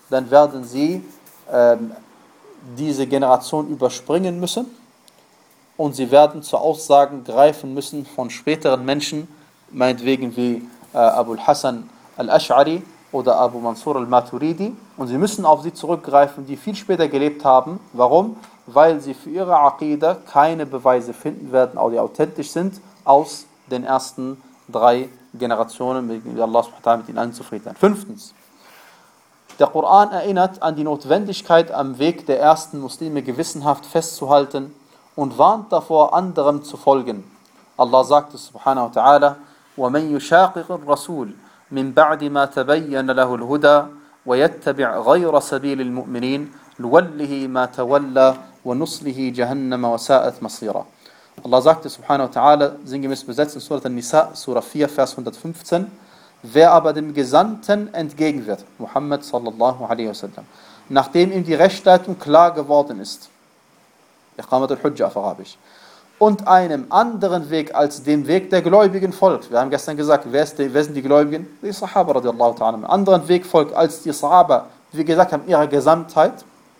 dann werden sie ähm, diese Generation überspringen müssen und sie werden zu Aussagen greifen müssen von späteren Menschen, meinetwegen wie äh, Abul Hasan al-Ash'ari oder Abu Mansur al-Maturidi, und sie müssen auf sie zurückgreifen, die viel später gelebt haben. Warum? Weil sie für ihre Aqida keine Beweise finden werden, die authentisch sind, aus den ersten drei Generationen, mit denen Allah subhanahu wa ta'ala mit ihnen allen zufrieden ist. Fünftens. Der Koran erinnert an die Notwendigkeit, am Weg der ersten Muslime gewissenhaft festzuhalten und warnt davor, anderem zu folgen. Allah sagte subhanahu wa ta'ala: وَمَنْ يُشَاقِقِ الرَّسُولِ مِنْ بَعْدِ مَا تَبَيَّنَ لَهُ الْهُدَى وَيَتَّبِعْ غَيْرَ سَبِيلِ الْمُؤْمِنِينَ نُوَلِّهِ مَا تَوَلَّى وَنُصْلِهِ جَهَنَّمَ وَسَاءَتْ مَصِيرًا. Allah sagte subhanahu wa ta'ala, sinngemäß besetzt in Surat An-Nisa, Surah vier, Vers hundertfünfzehn: Wer aber dem Gesandten entgegen wird, Muhammad sallallahu alaihi wasallam, nachdem ihm die Rechtsleitung klar geworden ist, Iqamat al-Hujja auf Arabisch, und einem anderen Weg als dem Weg der Gläubigen folgt. Wir haben gestern gesagt, wer, ist die, wer sind die Gläubigen? Die Sahaba radiallahu ta'ala. Einen anderen Weg folgt als die Sahaba, wie wir gesagt haben, in ihrer Gesamtheit,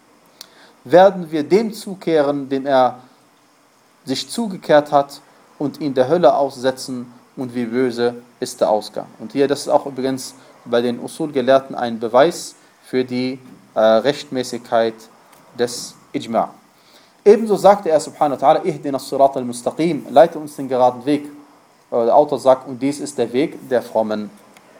werden wir dem zukehren, dem er sich zugekehrt hat, und ihn der Hölle aussetzen, und wie böse ist der Ausgang. Und hier, das ist auch übrigens bei den Usul-Gelehrten ein Beweis für die äh, Rechtmäßigkeit des Ijma'. Ebenso sagte er subhanahu wa ta'ala: Ihdina as-sirat al-mustaqim, leite uns den geraden Weg. Der Autor sagt, und dies ist der Weg der Frommen.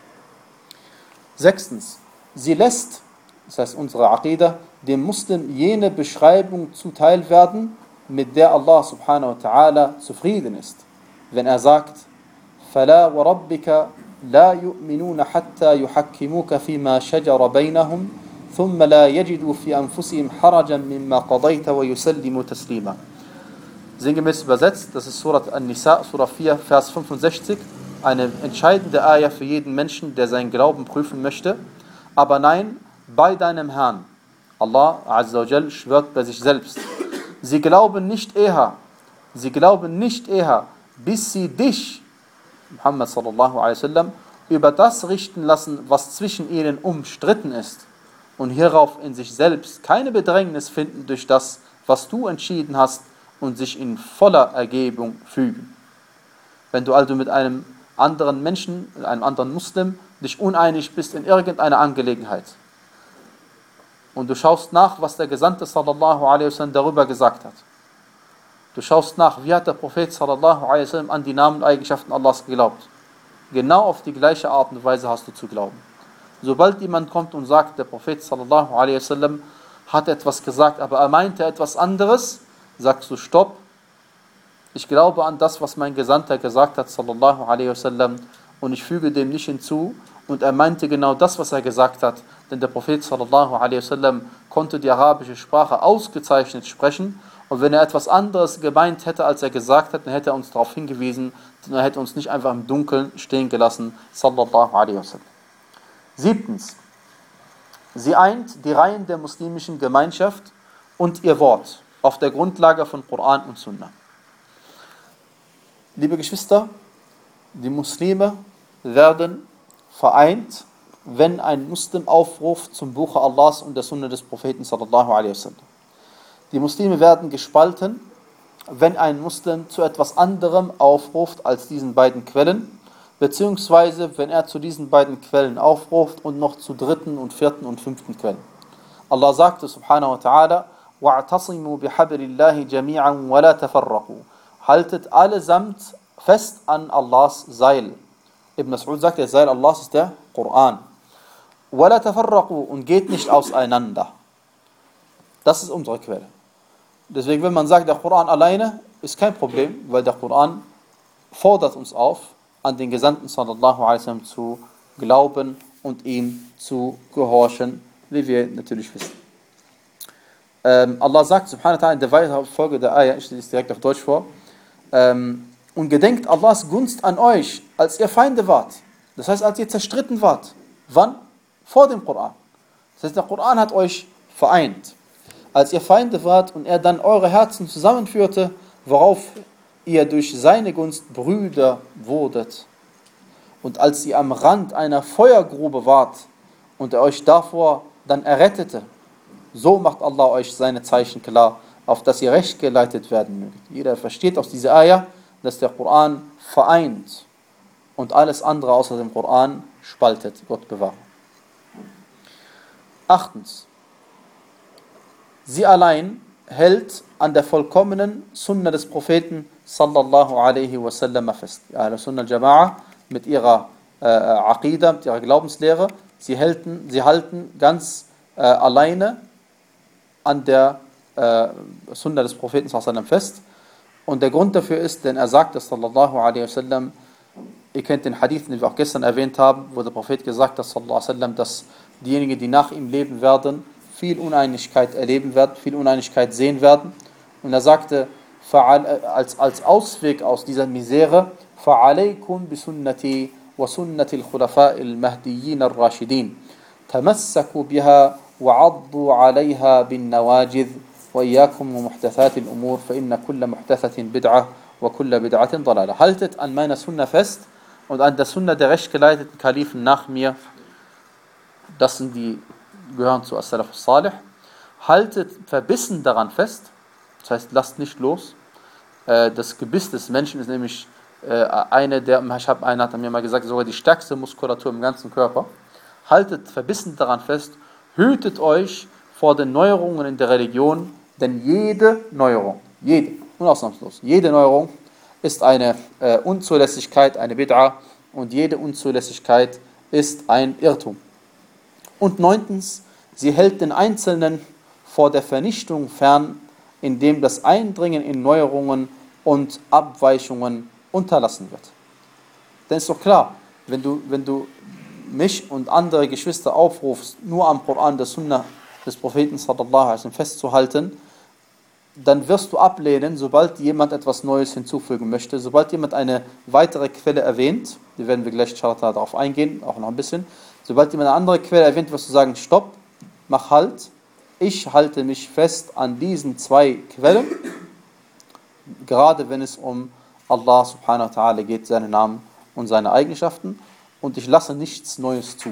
Sechstens, sie lässt, das heißt unsere Aqida, dem Muslim jene Beschreibung zuteil werden, mit der Allah subhanahu wa ta'ala zufrieden ist. Wenn er sagt: فَلَا وَرَبِّكَ لَا يُؤْمِنُونَ حَتَّى يُحَكِّمُوكَ فِي مَا شَجَرَ بَيْنَهُمْ ثُمَّ لَا يَجِدُوا فِي أَنفُسِهِمْ حَرَجًا مِمَّا قَضَيْتَ وَيُسَلِّمُوا تَسْلِيمًا. Sinngemäß übersetzt, das ist Surat An-Nisa, Surah vier, Vers fünfundsechzig, eine entscheidende Ayah für jeden Menschen, der seinen Glauben prüfen möchte. Aber nein, bei deinem Herrn, Allah Azza wa Jal schwört bei sich selbst, sie glauben nicht eher, sie glauben nicht eher, bis sie dich, Muhammad sallallahu alaihi wasallam, über das richten lassen, was zwischen ihnen umstritten ist, und hierauf in sich selbst keine Bedrängnis finden durch das, was du entschieden hast, und sich in voller Ergebung fügen. Wenn du also mit einem anderen Menschen, mit einem anderen Muslim, dich uneinig bist in irgendeiner Angelegenheit, und du schaust nach, was der Gesandte sallallahu alaihi wasallam darüber gesagt hat, du schaust nach, wie hat der Prophet sallallahu alaihi wasallam an die Namen und Eigenschaften Allahs geglaubt, genau auf die gleiche Art und Weise hast du zu glauben. Sobald jemand kommt und sagt, der Prophet sallallahu alaihi wasallam hat etwas gesagt, aber er meinte etwas anderes, sagst du: Stopp, ich glaube an das, was mein Gesandter gesagt hat, sallallahu alaihi wasallam, und ich füge dem nicht hinzu, und er meinte genau das, was er gesagt hat, denn der Prophet sallallahu alaihi wasallam konnte die arabische Sprache ausgezeichnet sprechen, und wenn er etwas anderes gemeint hätte, als er gesagt hat, dann hätte er uns darauf hingewiesen, dann er hätte uns nicht einfach im Dunkeln stehen gelassen, sallallahu alaihi wasallam. Siebtens, sie eint die Reihen der muslimischen Gemeinschaft und ihr Wort auf der Grundlage von Koran und Sunna. Liebe Geschwister, die Muslime werden vereint, wenn ein Muslim aufruft zum Buche Allahs und der Sunna des Propheten sallallahu alaihi wasallam. Die Muslime werden gespalten, wenn ein Muslim zu etwas anderem aufruft als diesen beiden Quellen, beziehungsweise wenn er zu diesen beiden Quellen aufruft und noch zu dritten und vierten und fünften Quellen. Allah sagte subhanahu wa ta'ala: وَاعْتَصِمُوا بِحَبْلِ اللَّهِ جَمِيعًا وَلَا تَفَرَّقُوا. Haltet allesamt fest an Allahs Seil. Ibn Mas'ud sagt, der Seil Allahs ist der Koran. وَلَا تَفَرَّقُوا, und geht nicht auseinander. Das ist unsere Quelle. Deswegen, wenn man sagt, der Koran alleine, ist kein Problem, weil der Koran fordert uns auf, an den Gesandten sallallahu alaihi wasallam zu glauben und ihm zu gehorchen, wie wir natürlich wissen. Ähm, Allah sagt subhanahu wa ta'ala in der weiteren Folge der Ayah, ich lese es direkt auf Deutsch vor, ähm, und gedenkt Allahs Gunst an euch, als ihr Feinde wart. Das heißt, als ihr zerstritten wart. Wann? Vor dem Koran. Das heißt, der Koran hat euch vereint. Als ihr Feinde wart und er dann eure Herzen zusammenführte, worauf ihr durch seine Gunst Brüder wurdet. Und als ihr am Rand einer Feuergrube wart und er euch davor dann errettete. So macht Allah euch seine Zeichen klar, auf dass ihr recht geleitet werden mögt. Jeder versteht aus dieser Ayah, dass der Koran vereint und alles andere außer dem Koran spaltet. Gott bewahre. Achtens. Sie allein hält an der vollkommenen Sunna des Propheten sallallahu alaihi wasallam fest. Die Ahl Sunnah al-Jama'a mit ihrer äh, Aqidah, mit ihrer Glaubenslehre, sie halten, sie halten ganz äh, alleine an der äh, Sunna des Propheten sallallahu alaihi wasallam fest. Und der Grund dafür ist, denn er sagt, sallallahu alaihi wasallam, ihr kennt den Hadith, den wir auch gestern erwähnt haben, wo der Prophet gesagt hat, sallallahu alaihi wasallam, dass diejenigen, die nach ihm leben werden, viel Uneinigkeit erleben werden, viel Uneinigkeit sehen werden. Und er sagte, als, als Ausweg aus dieser Misere, فَعَلَيْكُمْ بِسُنَّتِي وَسُنَّةِ الْخُلَفَاءِ الْمَهْدِيِّينَ الرَّاشِدِينَ تَمَسَّكُوا بِهَا وَعَضُّوا عَلَيْهَا بِالنَّوَاجِذِ وَإِيَّاكُمْ وَمُحْدَثَاتِ الْأُمُورِ فَإِنَّ كُلَّ مُحْدَثَةٍ بِدْعَةٍ وَكُلَّ بِدْعَةٍ ضَلَالَةٍ. Haltet an meiner Sunna fest und an der Sunna der rechtgeleiteten Kalifen nach mir. Das sind die, gehören zu As-Salaf as-Salih. Haltet verbissen daran fest, das heißt, lasst nicht los. Das Gebiss des Menschen ist nämlich eine der, ich habe einer hat mir mal gesagt, sogar die stärkste Muskulatur im ganzen Körper. Haltet verbissen daran fest, hütet euch vor den Neuerungen in der Religion, denn jede Neuerung, jede, unausnahmslos, jede Neuerung ist eine äh, Unzulässigkeit, eine Bid'a, und jede Unzulässigkeit ist ein Irrtum. Und neuntens, sie hält den Einzelnen vor der Vernichtung fern, indem das Eindringen in Neuerungen und Abweichungen unterlassen wird. Denn es ist doch klar, wenn du, wenn du mich und andere Geschwister aufrufst, nur am Koran, der Sunna des Propheten sallallahu alaihi wasallam festzuhalten, dann wirst du ablehnen, sobald jemand etwas Neues hinzufügen möchte, sobald jemand eine weitere Quelle erwähnt, die werden wir gleich darauf eingehen, auch noch ein bisschen, sobald jemand eine andere Quelle erwähnt, wirst du sagen, stopp, mach Halt, ich halte mich fest an diesen zwei Quellen, gerade wenn es um Allah subhanahu wa ta'ala geht, seine Namen und seine Eigenschaften, und ich lasse nichts Neues zu.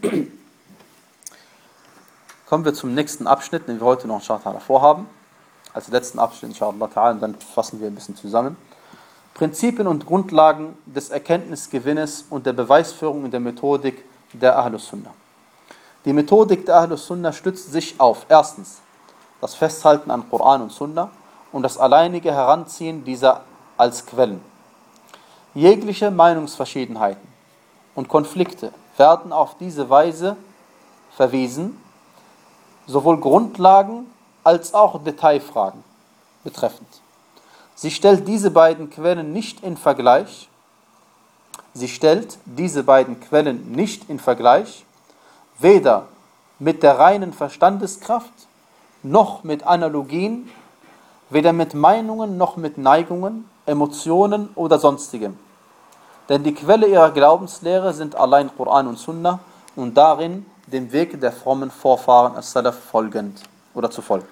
Kommen wir zum nächsten Abschnitt, den wir heute noch inshallah vorhaben. Als letzten Abschnitt inshallah ta'ala, und dann fassen wir ein bisschen zusammen. Prinzipien und Grundlagen des Erkenntnisgewinnes und der Beweisführung in der Methodik der Ahlus Sunnah. Die Methodik der Ahlus Sunnah stützt sich auf erstens das Festhalten an Koran und Sunnah und das alleinige Heranziehen dieser als Quellen. Jegliche Meinungsverschiedenheiten und Konflikte werden auf diese Weise verwiesen, sowohl Grundlagen als auch Detailfragen betreffend. Sie stellt diese beiden Quellen nicht in Vergleich. Sie stellt diese beiden Quellen nicht in Vergleich, weder mit der reinen Verstandeskraft, noch mit Analogien, weder mit Meinungen, noch mit Neigungen, Emotionen oder sonstigem. Denn die Quelle ihrer Glaubenslehre sind allein Koran und Sunnah und darin dem Weg der frommen Vorfahren as-Salaf folgend oder zu folgen.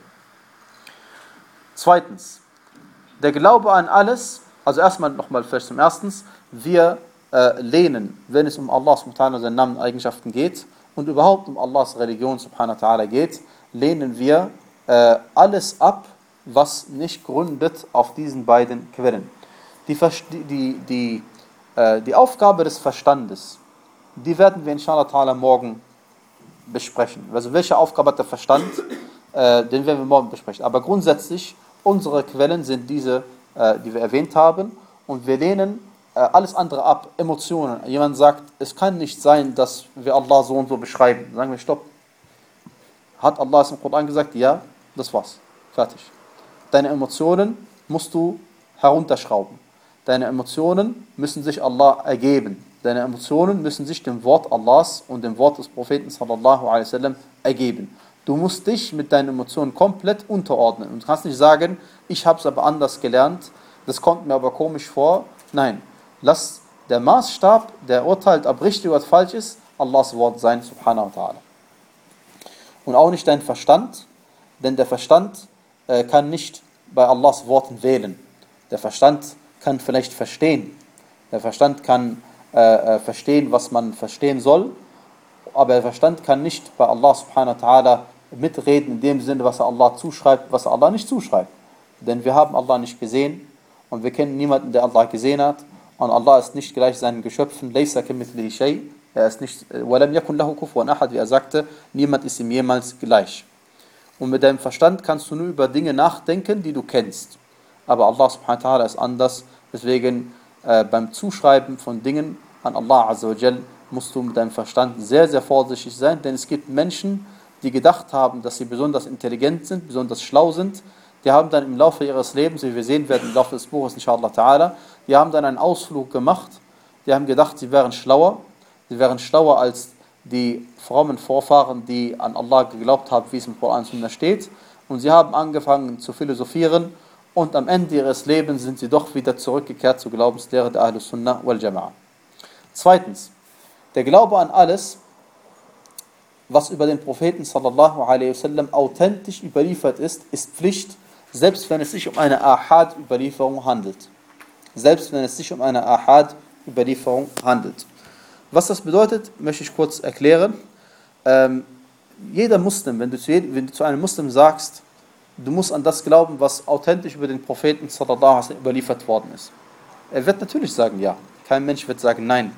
Zweitens, der Glaube an alles, also erstmal nochmal vielleicht zum Erstens, wir äh, lehnen, wenn es um Allah subhanahu wa ta'ala, seinen Namen und Eigenschaften geht und überhaupt um Allahs Religion subhanahu wa ta'ala geht, lehnen wir äh, alles ab, was nicht gründet auf diesen beiden Quellen. Die, die, die, äh, die Aufgabe des Verstandes, die werden wir inshallah ta'ala morgen besprechen. Also welche Aufgabe hat der Verstand, äh, den werden wir morgen besprechen. Aber grundsätzlich, unsere Quellen sind diese, äh, die wir erwähnt haben, und wir lehnen äh, alles andere ab, Emotionen. Jemand sagt, es kann nicht sein, dass wir Allah so und so beschreiben. Sagen wir, stopp. Hat Allah es im Koran gesagt? Ja, das war's. Fertig. Deine Emotionen musst du herunterschrauben. Deine Emotionen müssen sich Allah ergeben. Deine Emotionen müssen sich dem Wort Allahs und dem Wort des Propheten sallallahu alaihi wasallam ergeben. Du musst dich mit deinen Emotionen komplett unterordnen. Und du kannst nicht sagen, ich habe es aber anders gelernt, das kommt mir aber komisch vor. Nein, lass der Maßstab, der urteilt, ob richtig oder falsch ist, Allahs Wort sein, subhanahu wa ta'ala. Und auch nicht dein Verstand, denn der Verstand äh, kann nicht bei Allahs Worten wählen. Der Verstand kann vielleicht verstehen. Der Verstand kann äh, verstehen, was man verstehen soll, aber der Verstand kann nicht bei Allah subhanahu wa ta'ala mitreden in dem Sinne, was er Allah zuschreibt, was er Allah nicht zuschreibt. Denn wir haben Allah nicht gesehen und wir kennen niemanden, der Allah gesehen hat. Und Allah ist nicht gleich seinen Geschöpfen. Laysa kamithlihi shay. Er ist nicht, walam yakun lahu kufuwan ahad, wie er sagte, niemand ist ihm jemals gleich. Und mit deinem Verstand kannst du nur über Dinge nachdenken, die du kennst. Aber Allah subhanahu wa ta'ala ist anders. Deswegen äh, beim Zuschreiben von Dingen an Allah azza wa jal musst du mit deinem Verstand sehr, sehr vorsichtig sein. Denn es gibt Menschen, die gedacht haben, dass sie besonders intelligent sind, besonders schlau sind. Die haben dann im Laufe ihres Lebens, wie wir sehen werden im Laufe des Buches, inshallah ta'ala, die haben dann einen Ausflug gemacht. Die haben gedacht, sie wären schlauer. Sie wären schlauer als die frommen Vorfahren, die an Allah geglaubt haben, wie es im Koran steht. Und sie haben angefangen zu philosophieren und am Ende ihres Lebens sind sie doch wieder zurückgekehrt zur Glaubenslehre der Ahlus Sunnah wal Jama'a. Zweitens, der Glaube an alles, was über den Propheten sallallahu alaihi wasallam authentisch überliefert ist, ist Pflicht, selbst wenn es sich um eine Ahad-Überlieferung handelt. Selbst wenn es sich um eine Ahad-Überlieferung handelt. Was das bedeutet, möchte ich kurz erklären. Ähm, jeder Muslim, wenn du, zu jedem, wenn du zu einem Muslim sagst, du musst an das glauben, was authentisch über den Propheten sallallahu alaihi wasallam überliefert worden ist. Er wird natürlich sagen, ja. Kein Mensch wird sagen, nein.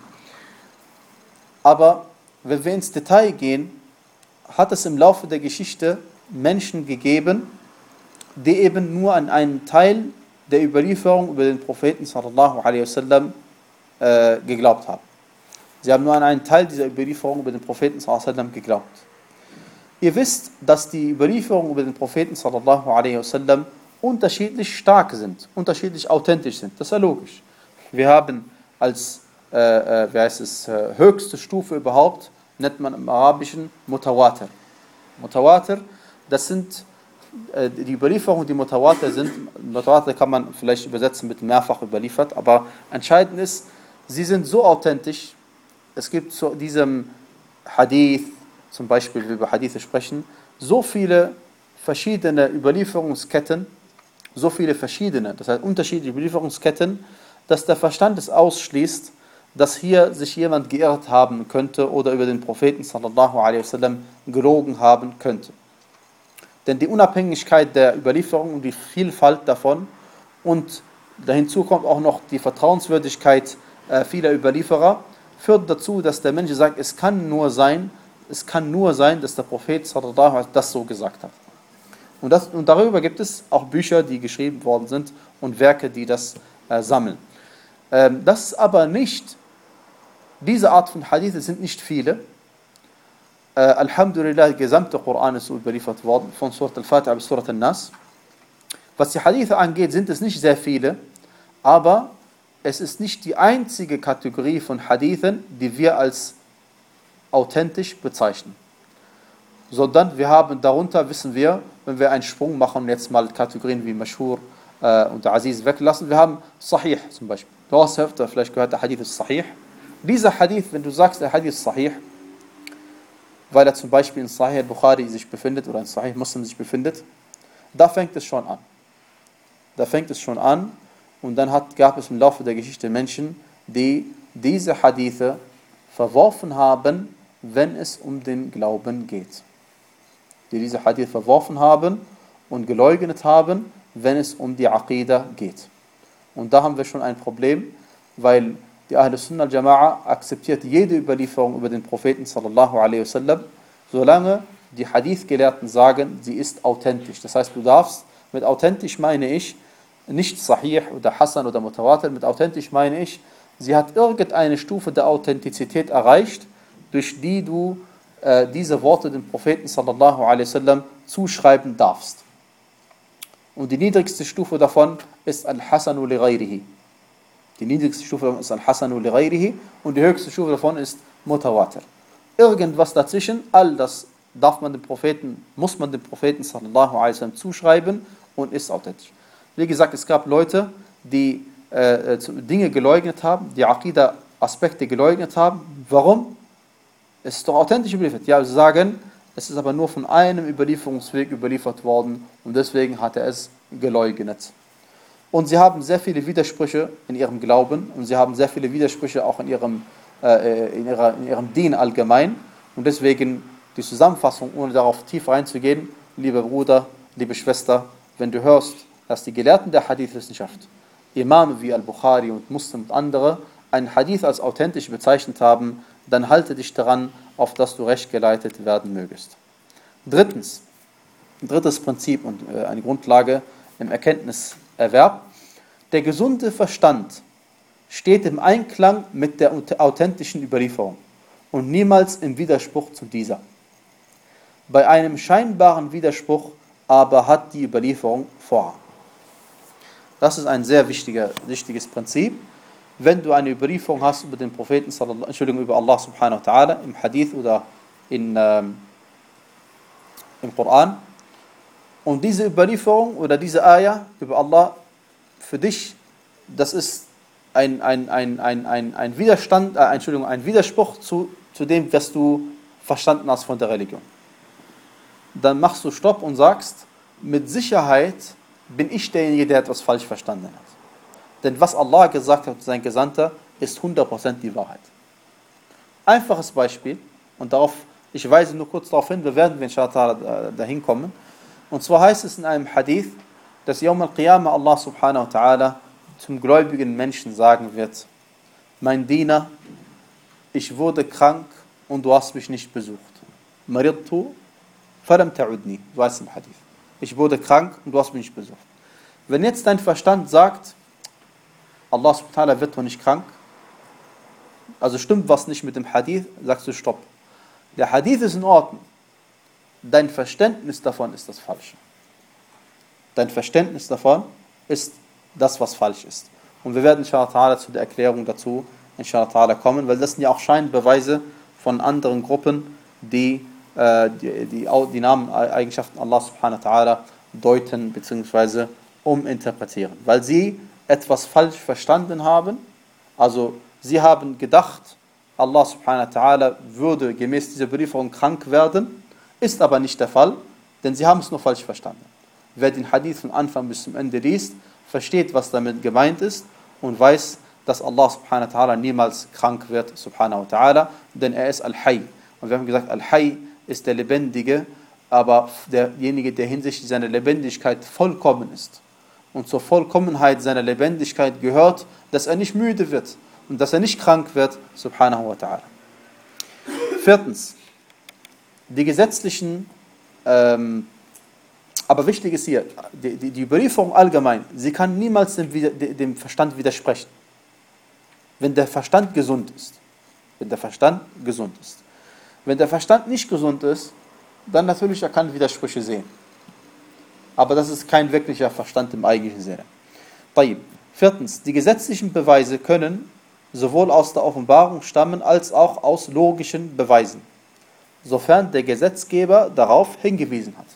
Aber wenn wir ins Detail gehen, hat es im Laufe der Geschichte Menschen gegeben, die eben nur an einen Teil der Überlieferung über den Propheten sallallahu alaihi wasallam äh, geglaubt haben. Sie haben nur an einen Teil dieser Überlieferung über den Propheten sallallahu alaihi wasallam geglaubt. Ihr wisst, dass die Überlieferungen über den Propheten sallallahu alaihi wasallam unterschiedlich stark sind, unterschiedlich authentisch sind. Das ist ja logisch. Wir haben als äh, äh, wie heißt es, äh, höchste Stufe überhaupt, nennt man im Arabischen Mutawatir. Mutawatir, das sind äh, die Überlieferungen, die Mutawatir sind. Mutawatir kann man vielleicht übersetzen mit mehrfach überliefert, aber entscheidend ist, sie sind so authentisch. Es gibt zu diesem Hadith, zum Beispiel, wenn wir über Hadithe sprechen, so viele verschiedene Überlieferungsketten, so viele verschiedene, das heißt unterschiedliche Überlieferungsketten, dass der Verstand es ausschließt, dass hier sich jemand geirrt haben könnte oder über den Propheten sallallahu alaihi wasallam gelogen haben könnte. Denn die Unabhängigkeit der Überlieferung und die Vielfalt davon und dahinzu kommt auch noch die Vertrauenswürdigkeit äh, vieler Überlieferer, führt dazu, dass der Mensch sagt, es kann nur sein, es kann nur sein, dass der Prophet sallallahu alaihi wasallam das so gesagt hat. Und, das, und darüber gibt es auch Bücher, die geschrieben worden sind und Werke, die das äh, sammeln. Ähm, das ist aber nicht, diese Art von Hadithe sind nicht viele. Äh, Alhamdulillah, der gesamte Koran ist so überliefert worden, von Surat al-Fatiha bis Surat al-Nas. Was die Hadithe angeht, sind es nicht sehr viele, aber es ist nicht die einzige Kategorie von Hadithen, die wir als authentisch bezeichnen. Sondern wir haben darunter, wissen wir, wenn wir einen Sprung machen, jetzt mal Kategorien wie Mashhur äh, und Aziz weglassen, wir haben Sahih zum Beispiel. Du hast öfter vielleicht gehört, der Hadith ist Sahih. Dieser Hadith, wenn du sagst, der Hadith ist Sahih, weil er zum Beispiel in Sahih al-Bukhari sich befindet oder in Sahih Muslim sich befindet, da fängt es schon an. Da fängt es schon an und dann hat, gab es im Laufe der Geschichte Menschen, die diese Hadithe verworfen haben, wenn es um den Glauben geht. Die diese Hadith verworfen haben und geleugnet haben, wenn es um die Aqidah geht. Und da haben wir schon ein Problem, weil die Ahlus Sunnah al-Jama'a akzeptiert jede Überlieferung über den Propheten sallallahu alaihi wasallam, solange die Hadith-Gelehrten sagen, sie ist authentisch. Das heißt, du darfst, mit authentisch meine ich, nicht Sahih oder Hasan oder Mutawatir, mit authentisch meine ich, sie hat irgendeine Stufe der Authentizität erreicht, durch die du äh, diese Worte dem Propheten sallallahu alaihi wasallam zuschreiben darfst. Und die niedrigste Stufe davon ist Al-Hasanu li ghayrihi. Die niedrigste Stufe davon ist Al-Hasanu li ghayrihi und die höchste Stufe davon ist Mutawatir. Irgendwas dazwischen, all das darf man dem Propheten, muss man dem Propheten sallallahu alaihi wasallam zuschreiben und ist authentisch. Wie gesagt, es gab Leute, die äh, Dinge geleugnet haben, die Aqidah-Aspekte geleugnet haben. Warum? Es ist doch authentisch überliefert. Ja, sie sagen, es ist aber nur von einem Überlieferungsweg überliefert worden und deswegen hat er es geleugnet. Und sie haben sehr viele Widersprüche in ihrem Glauben und sie haben sehr viele Widersprüche auch in ihrem, äh, in ihrer, in ihrem Dien allgemein. Und deswegen die Zusammenfassung, ohne darauf tief reinzugehen, lieber Bruder, liebe Schwester, wenn du hörst, dass die Gelehrten der Hadith-Wissenschaft, Imame wie Al-Bukhari und Muslim und andere, einen Hadith als authentisch bezeichnet haben, dann halte dich daran, auf das du recht geleitet werden mögest. Drittens, ein drittes Prinzip und äh, eine Grundlage im Erkenntniserwerb: Der gesunde Verstand steht im Einklang mit der authentischen Überlieferung und niemals im Widerspruch zu dieser. Bei einem scheinbaren Widerspruch aber hat die Überlieferung Vorrang. Das ist ein sehr wichtiger, wichtiges Prinzip. Wenn du eine Überlieferung hast über den Propheten, Entschuldigung, über Allah subhanahu wa ta'ala, im Hadith oder in, ähm, im Koran, und diese Überlieferung oder diese Ayah über Allah für dich, das ist ein, ein, ein, ein, ein, ein Widerstand, äh, Entschuldigung, ein Widerspruch zu, zu dem, was du verstanden hast von der Religion. Dann machst du Stopp und sagst, mit Sicherheit bin ich derjenige, der etwas falsch verstanden hat. Denn was Allah gesagt hat, sein Gesandter, ist hundert Prozent die Wahrheit. Einfaches Beispiel, und darauf, ich weise nur kurz darauf hin, wir werden inshallah dahin kommen. Und zwar heißt es in einem Hadith, dass Yawm al-Qiyamah Allah subhanahu wa ta'ala zum gläubigen Menschen sagen wird: Mein Diener, ich wurde krank und du hast mich nicht besucht. Maridtu falam ta'udni, du weißt im Hadith. Ich wurde krank und du hast mich nicht besucht. Wenn jetzt dein Verstand sagt, Allah subhanahu wa ta'ala wird doch nicht krank, also stimmt was nicht mit dem Hadith, sagst du Stopp. Der Hadith ist in Ordnung. Dein Verständnis davon ist das Falsche. Dein Verständnis davon ist das, was falsch ist. Und wir werden inshallah ta'ala zu der Erklärung dazu inshallah ta'ala kommen, weil das sind ja auch Scheinbeweise von anderen Gruppen, die äh, die, die, die Namen, Eigenschaften Allah subhanahu wa ta'ala deuten bzw. uminterpretieren. Weil sie etwas falsch verstanden haben, also sie haben gedacht, Allah subhanahu wa ta'ala würde gemäß dieser Überlieferung krank werden, ist aber nicht der Fall, denn sie haben es nur falsch verstanden. Wer den Hadith von Anfang bis zum Ende liest, versteht, was damit gemeint ist und weiß, dass Allah subhanahu wa ta'ala niemals krank wird, subhanahu wa ta'ala, denn er ist Al-Hayy. Und wir haben gesagt, Al-Hayy ist der Lebendige, aber derjenige, der hinsichtlich seiner Lebendigkeit vollkommen ist. Und zur Vollkommenheit seiner Lebendigkeit gehört, dass er nicht müde wird und dass er nicht krank wird, subhanahu wa ta'ala. Viertens, die gesetzlichen, ähm, aber wichtig ist hier, die, die, die Überlieferung allgemein, sie kann niemals dem, dem Verstand widersprechen, wenn der Verstand gesund ist. Wenn der Verstand gesund ist. Wenn der Verstand nicht gesund ist, dann natürlich er kann Widersprüche sehen. Aber das ist kein wirklicher Verstand im eigentlichen Sinne. Viertens, die gesetzlichen Beweise können sowohl aus der Offenbarung stammen, als auch aus logischen Beweisen, sofern der Gesetzgeber darauf hingewiesen hat.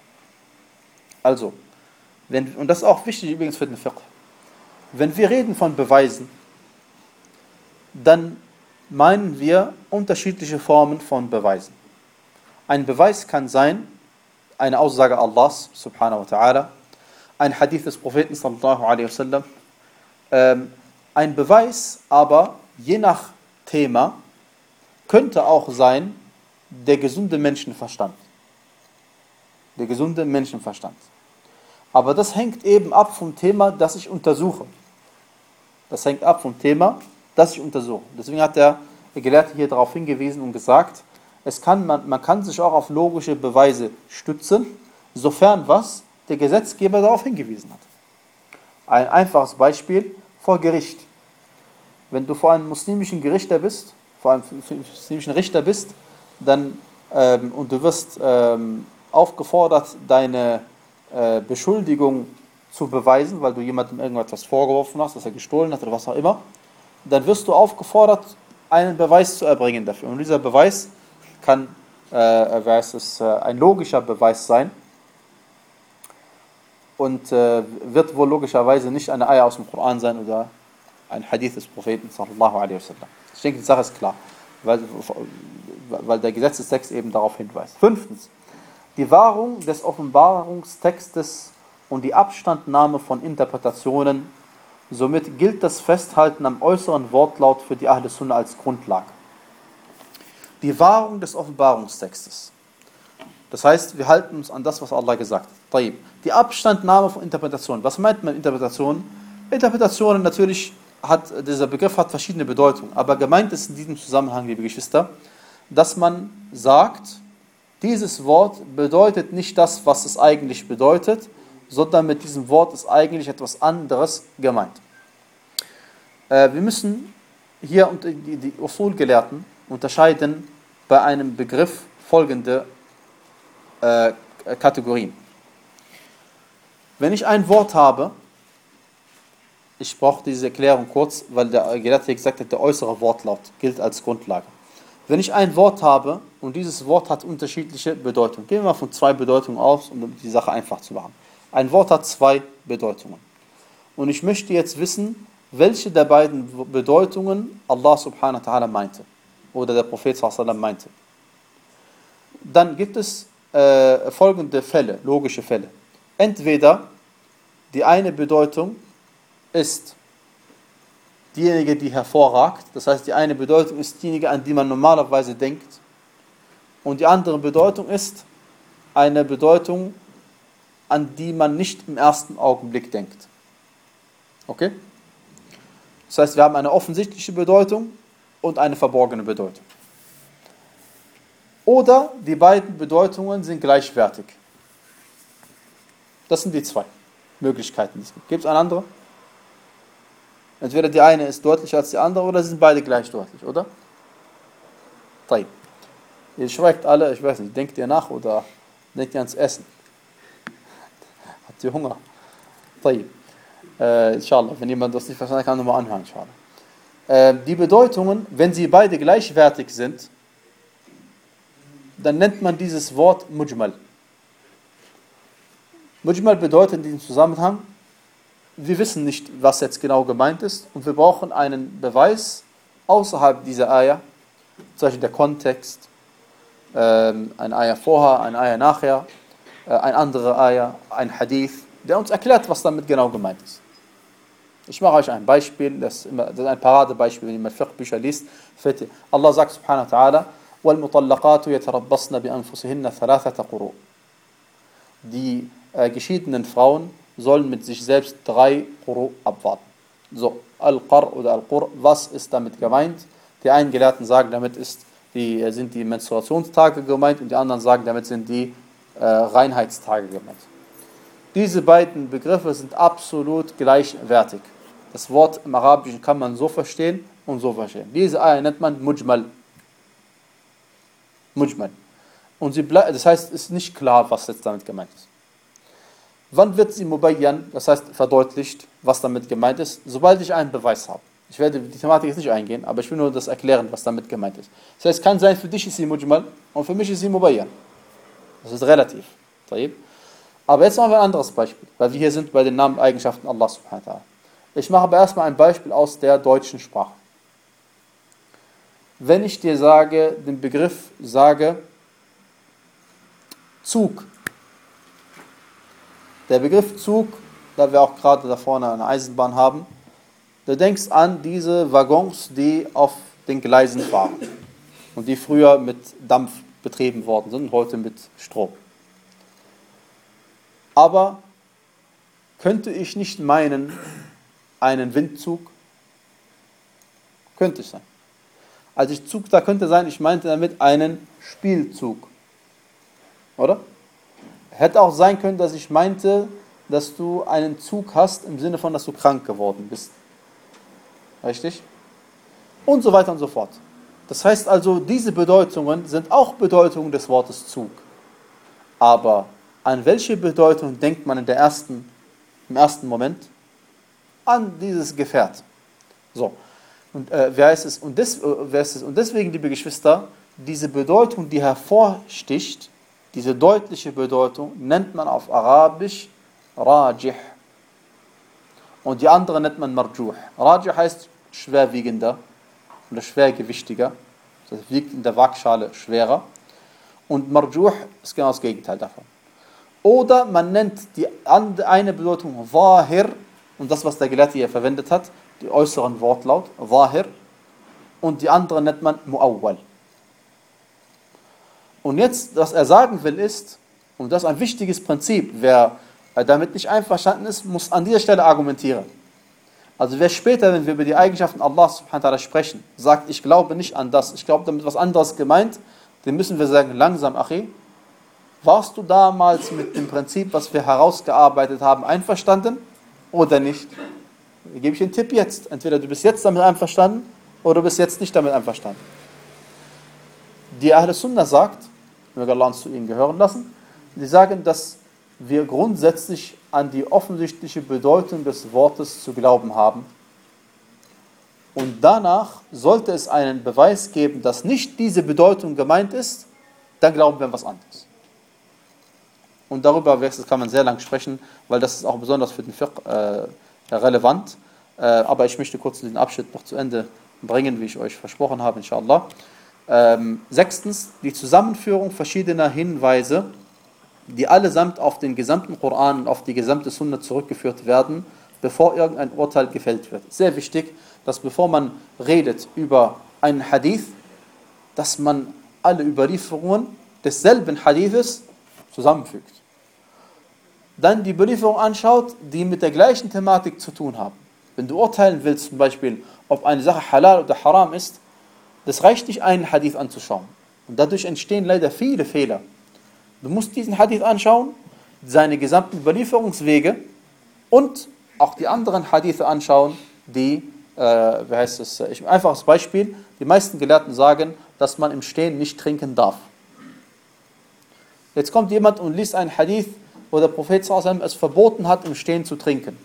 Also, wenn, und das ist auch wichtig übrigens für den Fiqh, wenn wir reden von Beweisen, dann meinen wir unterschiedliche Formen von Beweisen. Ein Beweis kann sein, eine Aussage Allahs, subhanahu wa ta'ala, ein Hadith des Propheten, sallallahu alaihi wasallam, ähm, ein Beweis, aber je nach Thema, könnte auch sein, der gesunde Menschenverstand. Der gesunde Menschenverstand. Aber das hängt eben ab vom Thema, das ich untersuche. Das hängt ab vom Thema, das ich untersuche. Deswegen hat der Gelehrte hier darauf hingewiesen und gesagt, es kann, man, man kann sich auch auf logische Beweise stützen, sofern was der Gesetzgeber darauf hingewiesen hat. Ein einfaches Beispiel vor Gericht. Wenn du vor einem muslimischen Gerichter bist, vor einem muslimischen Richter bist, dann ähm, und du wirst ähm, aufgefordert, deine äh, Beschuldigung zu beweisen, weil du jemandem irgendetwas vorgeworfen hast, dass er gestohlen hat oder was auch immer, dann wirst du aufgefordert, einen Beweis zu erbringen dafür. Und dieser Beweis kann äh, es, äh, ein logischer Beweis sein und äh, wird wohl logischerweise nicht eine Ayah aus dem Koran sein oder ein Hadith des Propheten sallallahu alaihi wasallam. Ich denke, die Sache ist klar, weil, weil der Gesetzestext eben darauf hinweist. Fünftens, die Wahrung des Offenbarungstextes und die Abstandnahme von Interpretationen. Somit gilt das Festhalten am äußeren Wortlaut für die Ahl Sunnah als Grundlage. die Wahrung des Offenbarungstextes. Das heißt, wir halten uns an das, was Allah gesagt hat. Taib. Die Abstandnahme von Interpretationen. Was meint man mit Interpretationen? Interpretationen, natürlich hat dieser Begriff hat verschiedene Bedeutungen, aber gemeint ist in diesem Zusammenhang, liebe Geschwister, dass man sagt, dieses Wort bedeutet nicht das, was es eigentlich bedeutet, sondern mit diesem Wort ist eigentlich etwas anderes gemeint. Äh, wir müssen hier die, die Usul-Gelehrten unterscheiden bei einem Begriff folgende äh, Kategorien. Wenn ich ein Wort habe, ich brauche diese Erklärung kurz, weil der Gelehrte gesagt hat, der äußere Wortlaut gilt als Grundlage. Wenn ich ein Wort habe und dieses Wort hat unterschiedliche Bedeutungen, gehen wir mal von zwei Bedeutungen aus, um die Sache einfach zu machen. Ein Wort hat zwei Bedeutungen. Und ich möchte jetzt wissen, welche der beiden Bedeutungen Allah subhanahu wa ta'ala meinte oder der Prophet sallallahu alaihi wasallam meinte. Dann gibt es äh, folgende Fälle, logische Fälle. Entweder die eine Bedeutung ist diejenige, die hervorragt, das heißt, die eine Bedeutung ist diejenige, an die man normalerweise denkt, und die andere Bedeutung ist eine Bedeutung, an die man nicht im ersten Augenblick denkt. Okay? Das heißt, wir haben eine offensichtliche Bedeutung und eine verborgene Bedeutung. Oder die beiden Bedeutungen sind gleichwertig. Das sind die zwei Möglichkeiten, die es gibt. Gibt es eine andere? Entweder die eine ist deutlicher als die andere oder sind beide gleich deutlich, oder? Taib. Ihr schweigt alle, ich weiß nicht, denkt ihr nach oder denkt ihr ans Essen? Habt ihr Hunger? Taib. Äh, inshallah, wenn jemand das nicht verstanden kann, nochmal anhören, inshallah. Äh, die Bedeutungen, wenn sie beide gleichwertig sind, dann nennt man dieses Wort Mujmal. Mujmal bedeutet in diesem Zusammenhang, wir wissen nicht, was jetzt genau gemeint ist und wir brauchen einen Beweis außerhalb dieser Ayah, zum Beispiel der Kontext, ähm, ein Ayah vorher, ein Ayah nachher, äh, ein anderer Ayah, ein Hadith, der uns erklärt, was damit genau gemeint ist. Ich mache euch ein Beispiel, das ist, immer, das ist ein Paradebeispiel, wenn ihr Fiqh-Bücher liest. Allah sagt subhanahu wa ta'ala, وَالْمُطَلَّقَاتُ يَتَرَبَّصْنَ بِأَنفُسِهِنَّ ثَلَاثَةَ قُرُوء. Die äh, geschiedenen Frauen sollen mit sich selbst drei Quru abwarten. So, Al-Qar oder Al-Qur, was ist damit gemeint? Die einen Gelehrten sagen, damit ist die, sind die Menstruationstage gemeint und die anderen sagen, damit sind die äh, Reinheitstage gemeint. Diese beiden Begriffe sind absolut gleichwertig. Das Wort im Arabischen kann man so verstehen und so verstehen. Diese Ayah nennt man Mujmal. Mujmal. Und sie ble- das heißt, es ist nicht klar, was jetzt damit gemeint ist. Wann wird sie mubayyan, das heißt verdeutlicht, was damit gemeint ist? Sobald ich einen Beweis habe. Ich werde die Thematik jetzt nicht eingehen, aber ich will nur das erklären, was damit gemeint ist. Das heißt, es kann sein, für dich ist sie mujmal und für mich ist sie mubayyan. Das ist relativ. Aber jetzt machen wir ein anderes Beispiel, weil wir hier sind bei den Namen und Eigenschaften Allah subhanahu wa ta'ala. Ich mache aber erstmal ein Beispiel aus der deutschen Sprache. Wenn ich dir sage, den Begriff sage, Zug. Der Begriff Zug, da wir auch gerade da vorne eine Eisenbahn haben, du denkst an diese Waggons, die auf den Gleisen fahren und die früher mit Dampf betrieben worden sind und heute mit Strom. Aber könnte ich nicht meinen, einen Windzug? Könnte es sein. Als ich Zug da könnte sein, ich meinte damit einen Spielzug. Oder? Hätte auch sein können, dass ich meinte, dass du einen Zug hast, im Sinne von, dass du krank geworden bist. Richtig? Und so weiter und so fort. Das heißt also, diese Bedeutungen sind auch Bedeutungen des Wortes Zug. Aber an welche Bedeutung denkt man in der ersten, im ersten Moment? An dieses Gefährt. So. Und, äh, wer ist es? Und, des, äh, wer ist es? Und deswegen, liebe Geschwister, diese Bedeutung, die hervorsticht, diese deutliche Bedeutung, nennt man auf Arabisch Rajih. Und die andere nennt man Marjuh. Rajih heißt schwerwiegender oder schwergewichtiger. Das wiegt in der Waagschale schwerer. Und Marjuh ist genau das Gegenteil davon. Oder man nennt die eine Bedeutung Zahir, und das, was der Gelehrte hier verwendet hat, die äußeren Wortlaut, Zahir, und die andere nennt man Muawwal. Und jetzt, was er sagen will, ist, und das ist ein wichtiges Prinzip, wer damit nicht einverstanden ist, muss an dieser Stelle argumentieren. Also wer später, wenn wir über die Eigenschaften Allahs subhanahu wa ta'ala sprechen, sagt, ich glaube nicht an das, ich glaube damit was anderes gemeint, dem müssen wir sagen, langsam, Achi, warst du damals mit dem Prinzip, was wir herausgearbeitet haben, einverstanden oder nicht? Da gebe ich einen Tipp jetzt. Entweder du bist jetzt damit einverstanden oder du bist jetzt nicht damit einverstanden. Die Ahl Sunnah sagt, möge Allah uns zu ihnen gehören lassen, die sagen, dass wir grundsätzlich an die offensichtliche Bedeutung des Wortes zu glauben haben. Und danach sollte es einen Beweis geben, dass nicht diese Bedeutung gemeint ist, dann glauben wir an was anderes. Und darüber kann man sehr lang sprechen, weil das ist auch besonders für den Fiqh äh, relevant. Äh, aber ich möchte kurz den Abschnitt noch zu Ende bringen, wie ich euch versprochen habe, inshallah. Ähm, sechstens, die Zusammenführung verschiedener Hinweise, die allesamt auf den gesamten Koran und auf die gesamte Sunna zurückgeführt werden, bevor irgendein Urteil gefällt wird. Sehr wichtig, dass bevor man redet über einen Hadith, dass man alle Überlieferungen desselben Hadithes zusammenfügt. Dann die Überlieferung anschaut, die mit der gleichen Thematik zu tun haben. Wenn du urteilen willst, zum Beispiel, ob eine Sache halal oder haram ist, das reicht nicht, einen Hadith anzuschauen. Und dadurch entstehen leider viele Fehler. Du musst diesen Hadith anschauen, seine gesamten Überlieferungswege und auch die anderen Hadithe anschauen, die, äh, wie heißt es, ich, einfaches Beispiel, die meisten Gelehrten sagen, dass man im Stehen nicht trinken darf. Jetzt kommt jemand und liest einen Hadith, wo der Prophet sallallahu alaihi wasallam es verboten hat, im Stehen zu trinken.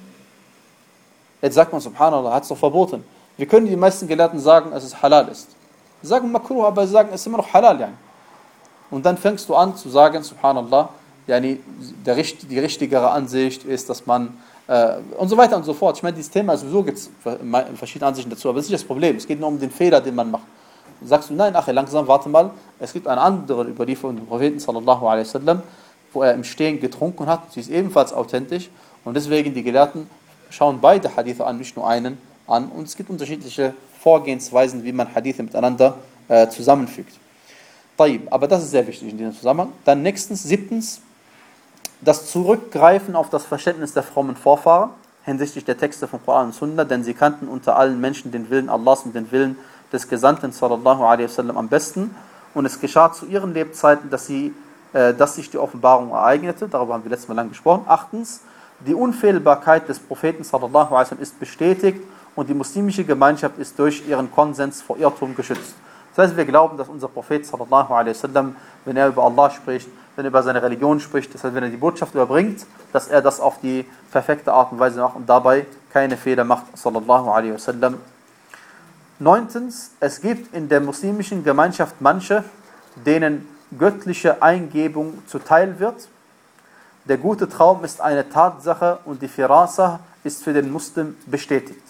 Jetzt sagt man, subhanallah, hat es doch verboten. Wir können die meisten Gelehrten sagen, dass es halal ist. Sie sagen makruh, aber sie sagen, es ist immer noch halal. Yani. Und dann fängst du an zu sagen, subhanallah, yani, der, die richtigere Ansicht ist, dass man, äh, und so weiter und so fort. Ich meine, dieses Thema sowieso gibt es verschiedene Ansichten dazu, aber das ist nicht das Problem. Es geht nur um den Fehler, den man macht. Dann sagst du, nein, ach, langsam, warte mal, es gibt eine andere Überlieferung des Propheten, sallallahu alaihi wasallam, wo er im Stehen getrunken hat, sie ist ebenfalls authentisch und deswegen die Gelehrten schauen beide Hadithe an, nicht nur einen an und es gibt unterschiedliche Vorgehensweisen, wie man Hadithe miteinander äh, zusammenfügt. Aber das ist sehr wichtig in diesem Zusammenhang. Dann nächstens, siebtens, das Zurückgreifen auf das Verständnis der frommen Vorfahren hinsichtlich der Texte von Koran und Sunna, denn sie kannten unter allen Menschen den Willen Allahs und den Willen des Gesandten sallallahu alaihi wasallam am besten und es geschah zu ihren Lebzeiten, dass, sie, äh, dass sich die Offenbarung ereignete, darüber haben wir letztes Mal lang gesprochen. Achtens, die Unfehlbarkeit des Propheten sallallahu alaihi wasallam ist bestätigt und die muslimische Gemeinschaft ist durch ihren Konsens vor Irrtum geschützt. Das heißt, wir glauben, dass unser Prophet sallallahu alaihi wasallam, wenn er über Allah spricht, wenn er über seine Religion spricht, das heißt, wenn er die Botschaft überbringt, dass er das auf die perfekte Art und Weise macht und dabei keine Fehler macht, sallallahu alaihi wasallam. Neuntens, es gibt in der muslimischen Gemeinschaft manche, denen göttliche Eingebung zuteil wird. Der gute Traum ist eine Tatsache und die Firasa ist für den Muslim bestätigt.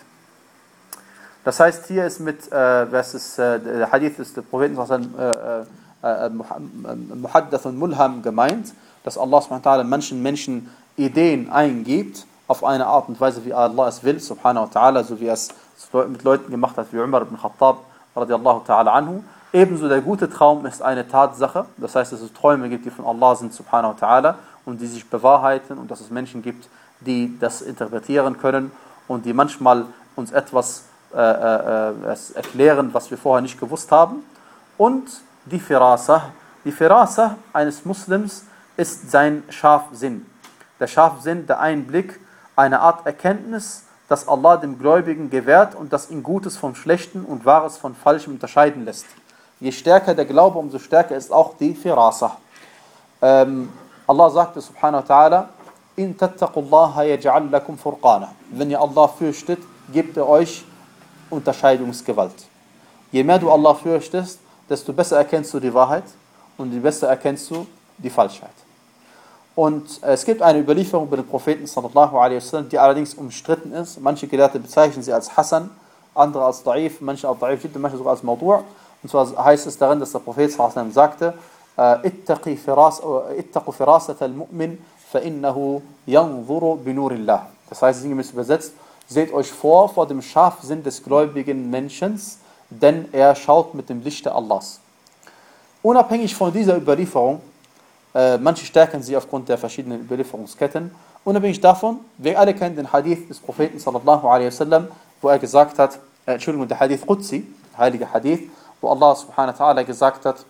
Das heißt, hier ist mit, äh, was ist, äh, der Hadith ist der Propheten äh, äh, Muhaddath und Mulham gemeint, dass Allah subhanahu wa ta'ala manchen Menschen Ideen eingibt, auf eine Art und Weise, wie Allah es will, subhanahu wa ta'ala, so wie er es mit Leuten gemacht hat, wie Umar ibn Khattab, radiallahu ta'ala anhu. Ebenso der gute Traum ist eine Tatsache, das heißt, dass es Träume gibt, die von Allah sind, subhanahu wa ta'ala, und die sich bewahrheiten, und dass es Menschen gibt, die das interpretieren können und die manchmal uns etwas Äh, äh, erklären, was wir vorher nicht gewusst haben. Und die Firasa. Die Firasa eines Muslims ist sein Scharfsinn. Der Scharfsinn, der Einblick, eine Art Erkenntnis, das Allah dem Gläubigen gewährt und das ihn Gutes vom Schlechten und Wahres von Falschem unterscheiden lässt. Je stärker der Glaube, umso stärker ist auch die Firasa. Ähm, Allah sagte subhanahu wa ta'ala, in tattaqullaha yaj'al lakum furqana. Wenn ihr Allah fürchtet, gebt er euch Unterscheidungsgewalt. Je mehr du Allah fürchtest, desto besser erkennst du die Wahrheit und je besser erkennst du die Falschheit. Und es gibt eine Überlieferung über den Propheten sallallahu alaihi wasallam, die allerdings umstritten ist. Manche Gelehrte bezeichnen sie als Hasan, andere als Da'if, manche als Da'if, manche sogar als Mawdu'. Und zwar heißt es darin, dass der Prophet sallallahu alaihi wasallam sagte, ittaqu firasat al-mu'min fa innahu yanzuru bi nurillah. Das heißt, sinngemäß übersetzt, seht euch vor vor dem Scharfsinn des gläubigen Menschen, denn er schaut mit dem Lichte Allahs. Unabhängig von dieser Überlieferung, äh, manche stärken sie aufgrund der verschiedenen Überlieferungsketten, unabhängig davon, wir alle kennen den Hadith des Propheten sallallahu alaihi wasallam, wo er gesagt hat, äh, Entschuldigung, der Hadith Qudsi, heilige Hadith, wo Allah subhanahu wa ta'ala gesagt hat,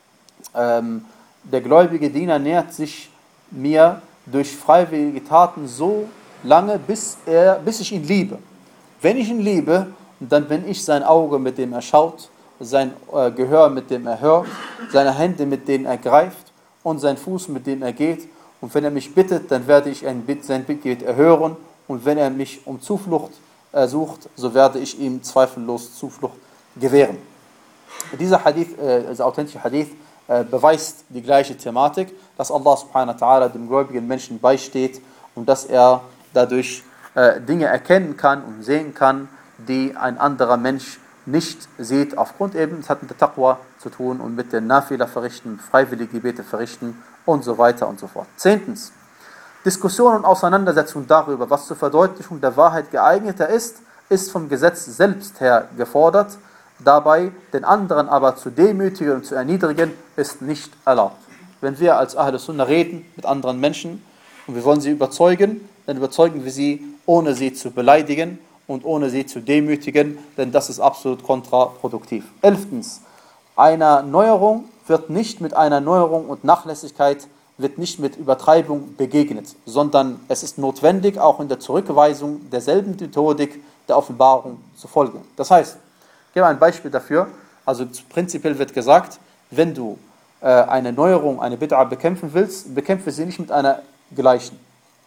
ähm, der gläubige Diener nähert sich mir durch freiwillige Taten so lange, bis, er, bis ich ihn liebe. Wenn ich ihn liebe, dann bin ich sein Auge, mit dem er schaut, sein äh, Gehör, mit dem er hört, seine Hände, mit denen er greift und sein Fuß, mit dem er geht. Und wenn er mich bittet, dann werde ich ein Bitt, sein Bittgebet erhören. Und wenn er mich um Zuflucht äh, sucht, so werde ich ihm zweifellos Zuflucht gewähren. Dieser Hadith, äh, also authentische Hadith, äh, beweist die gleiche Thematik, dass Allah subhanahu wa ta'ala dem gläubigen Menschen beisteht und dass er dadurch äh, Dinge erkennen kann und sehen kann, die ein anderer Mensch nicht sieht, aufgrund eben, es hat mit der Taqwa zu tun und mit den Nafila verrichten, freiwillige Gebete verrichten und so weiter und so fort. Zehntens, Diskussion und Auseinandersetzung darüber, was zur Verdeutlichung der Wahrheit geeigneter ist, ist vom Gesetz selbst her gefordert. Dabei den anderen aber zu demütigen und zu erniedrigen, ist nicht erlaubt. Wenn wir als Ahl Sunnah reden mit anderen Menschen und wir wollen sie überzeugen, dann überzeugen wir sie, ohne sie zu beleidigen und ohne sie zu demütigen, denn das ist absolut kontraproduktiv. Elftens, einer Neuerung wird nicht mit einer Neuerung und Nachlässigkeit, wird nicht mit Übertreibung begegnet, sondern es ist notwendig, auch in der Zurückweisung derselben Methodik der Offenbarung zu folgen. Das heißt, ich gebe ein Beispiel dafür, also prinzipiell wird gesagt, wenn du äh, eine Neuerung, eine Bid'a bekämpfen willst, bekämpfe sie nicht mit einer gleichen.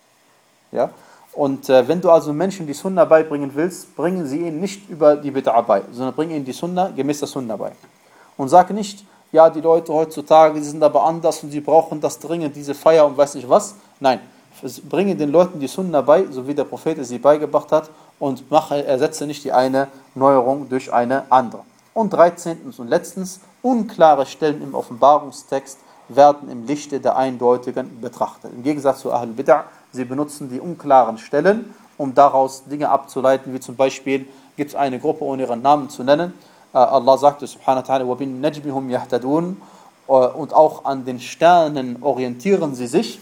Ja? Und äh, wenn du also Menschen die Sunna beibringen willst, bringen sie ihnen nicht über die Bid'a bei, sondern bringen ihnen die Sunna gemäß der Sunna bei. Und sag nicht, ja, die Leute heutzutage, die sind aber anders und sie brauchen das dringend, diese Feier und weiß nicht was. Nein, bringe den Leuten die Sunna bei, so wie der Prophet es sie beigebracht hat, und mache, ersetze nicht die eine Neuerung durch eine andere. Und dreizehntens und letztens, unklare Stellen im Offenbarungstext werden im Lichte der Eindeutigen betrachtet. Im Gegensatz zu Ahl Bid'ah, sie benutzen die unklaren Stellen, um daraus Dinge abzuleiten, wie zum Beispiel, gibt es eine Gruppe, ohne ihren Namen zu nennen, Allah sagte subhanahu wa ta'ala, وَبِنْ نَجْمِهُمْ يَهْتَدُونَ, und auch an den Sternen orientieren sie sich,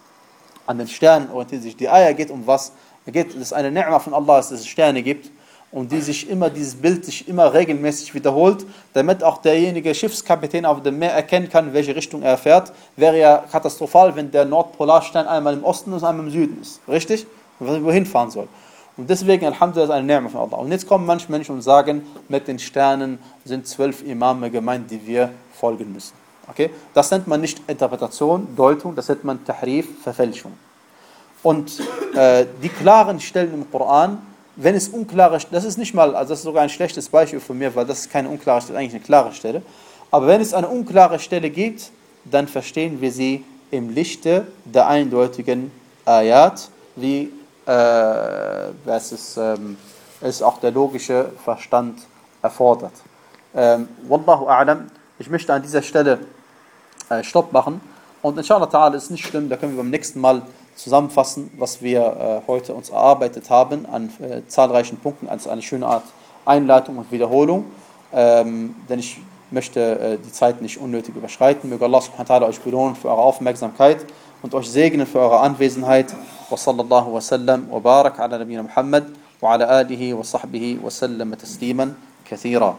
an den Sternen orientieren sich. Die Ayah geht um was? Geht, das ist eine Ni'ma von Allah, dass es Sterne gibt und die sich immer, dieses Bild sich immer regelmäßig wiederholt, damit auch derjenige Schiffskapitän auf dem Meer erkennen kann, in welche Richtung er fährt. Wäre ja katastrophal, wenn der Nordpolarstern einmal im Osten und einmal im Süden ist. Richtig? Und wohin fahren soll. Und deswegen, Alhamdulillah, ist eine Ni'ma von Allah. Und jetzt kommen manche Menschen und sagen, mit den Sternen sind zwölf Imame gemeint, die wir folgen müssen. Okay? Das nennt man nicht Interpretation, Deutung, das nennt man Tahrif, Verfälschung. Und äh, die klaren Stellen im Koran, wenn es unklare, das ist nicht mal, also das ist sogar ein schlechtes Beispiel von mir, weil das ist keine unklare Stelle, eigentlich eine klare Stelle. Aber wenn es eine unklare Stelle gibt, dann verstehen wir sie im Lichte der eindeutigen Ayat, wie äh, es ist, ähm, es auch der logische Verstand erfordert. Ähm, Wallahu a'lam, ich möchte an dieser Stelle äh, Stopp machen und inshallah ta'ala ist nicht schlimm, da können wir beim nächsten Mal zusammenfassen, was wir äh, heute uns erarbeitet haben an äh, zahlreichen Punkten, als eine schöne Art Einleitung und Wiederholung, ähm, denn ich möchte äh, die Zeit nicht unnötig überschreiten. Möge Allah subhanahu wa ta'ala euch belohnen für eure Aufmerksamkeit und euch segnen für eure Anwesenheit. Wa sallallahu wa sallam wa barak ala nabiyina Muhammad wa ala alihi wa sahbihi wa sallam tasliman kathira.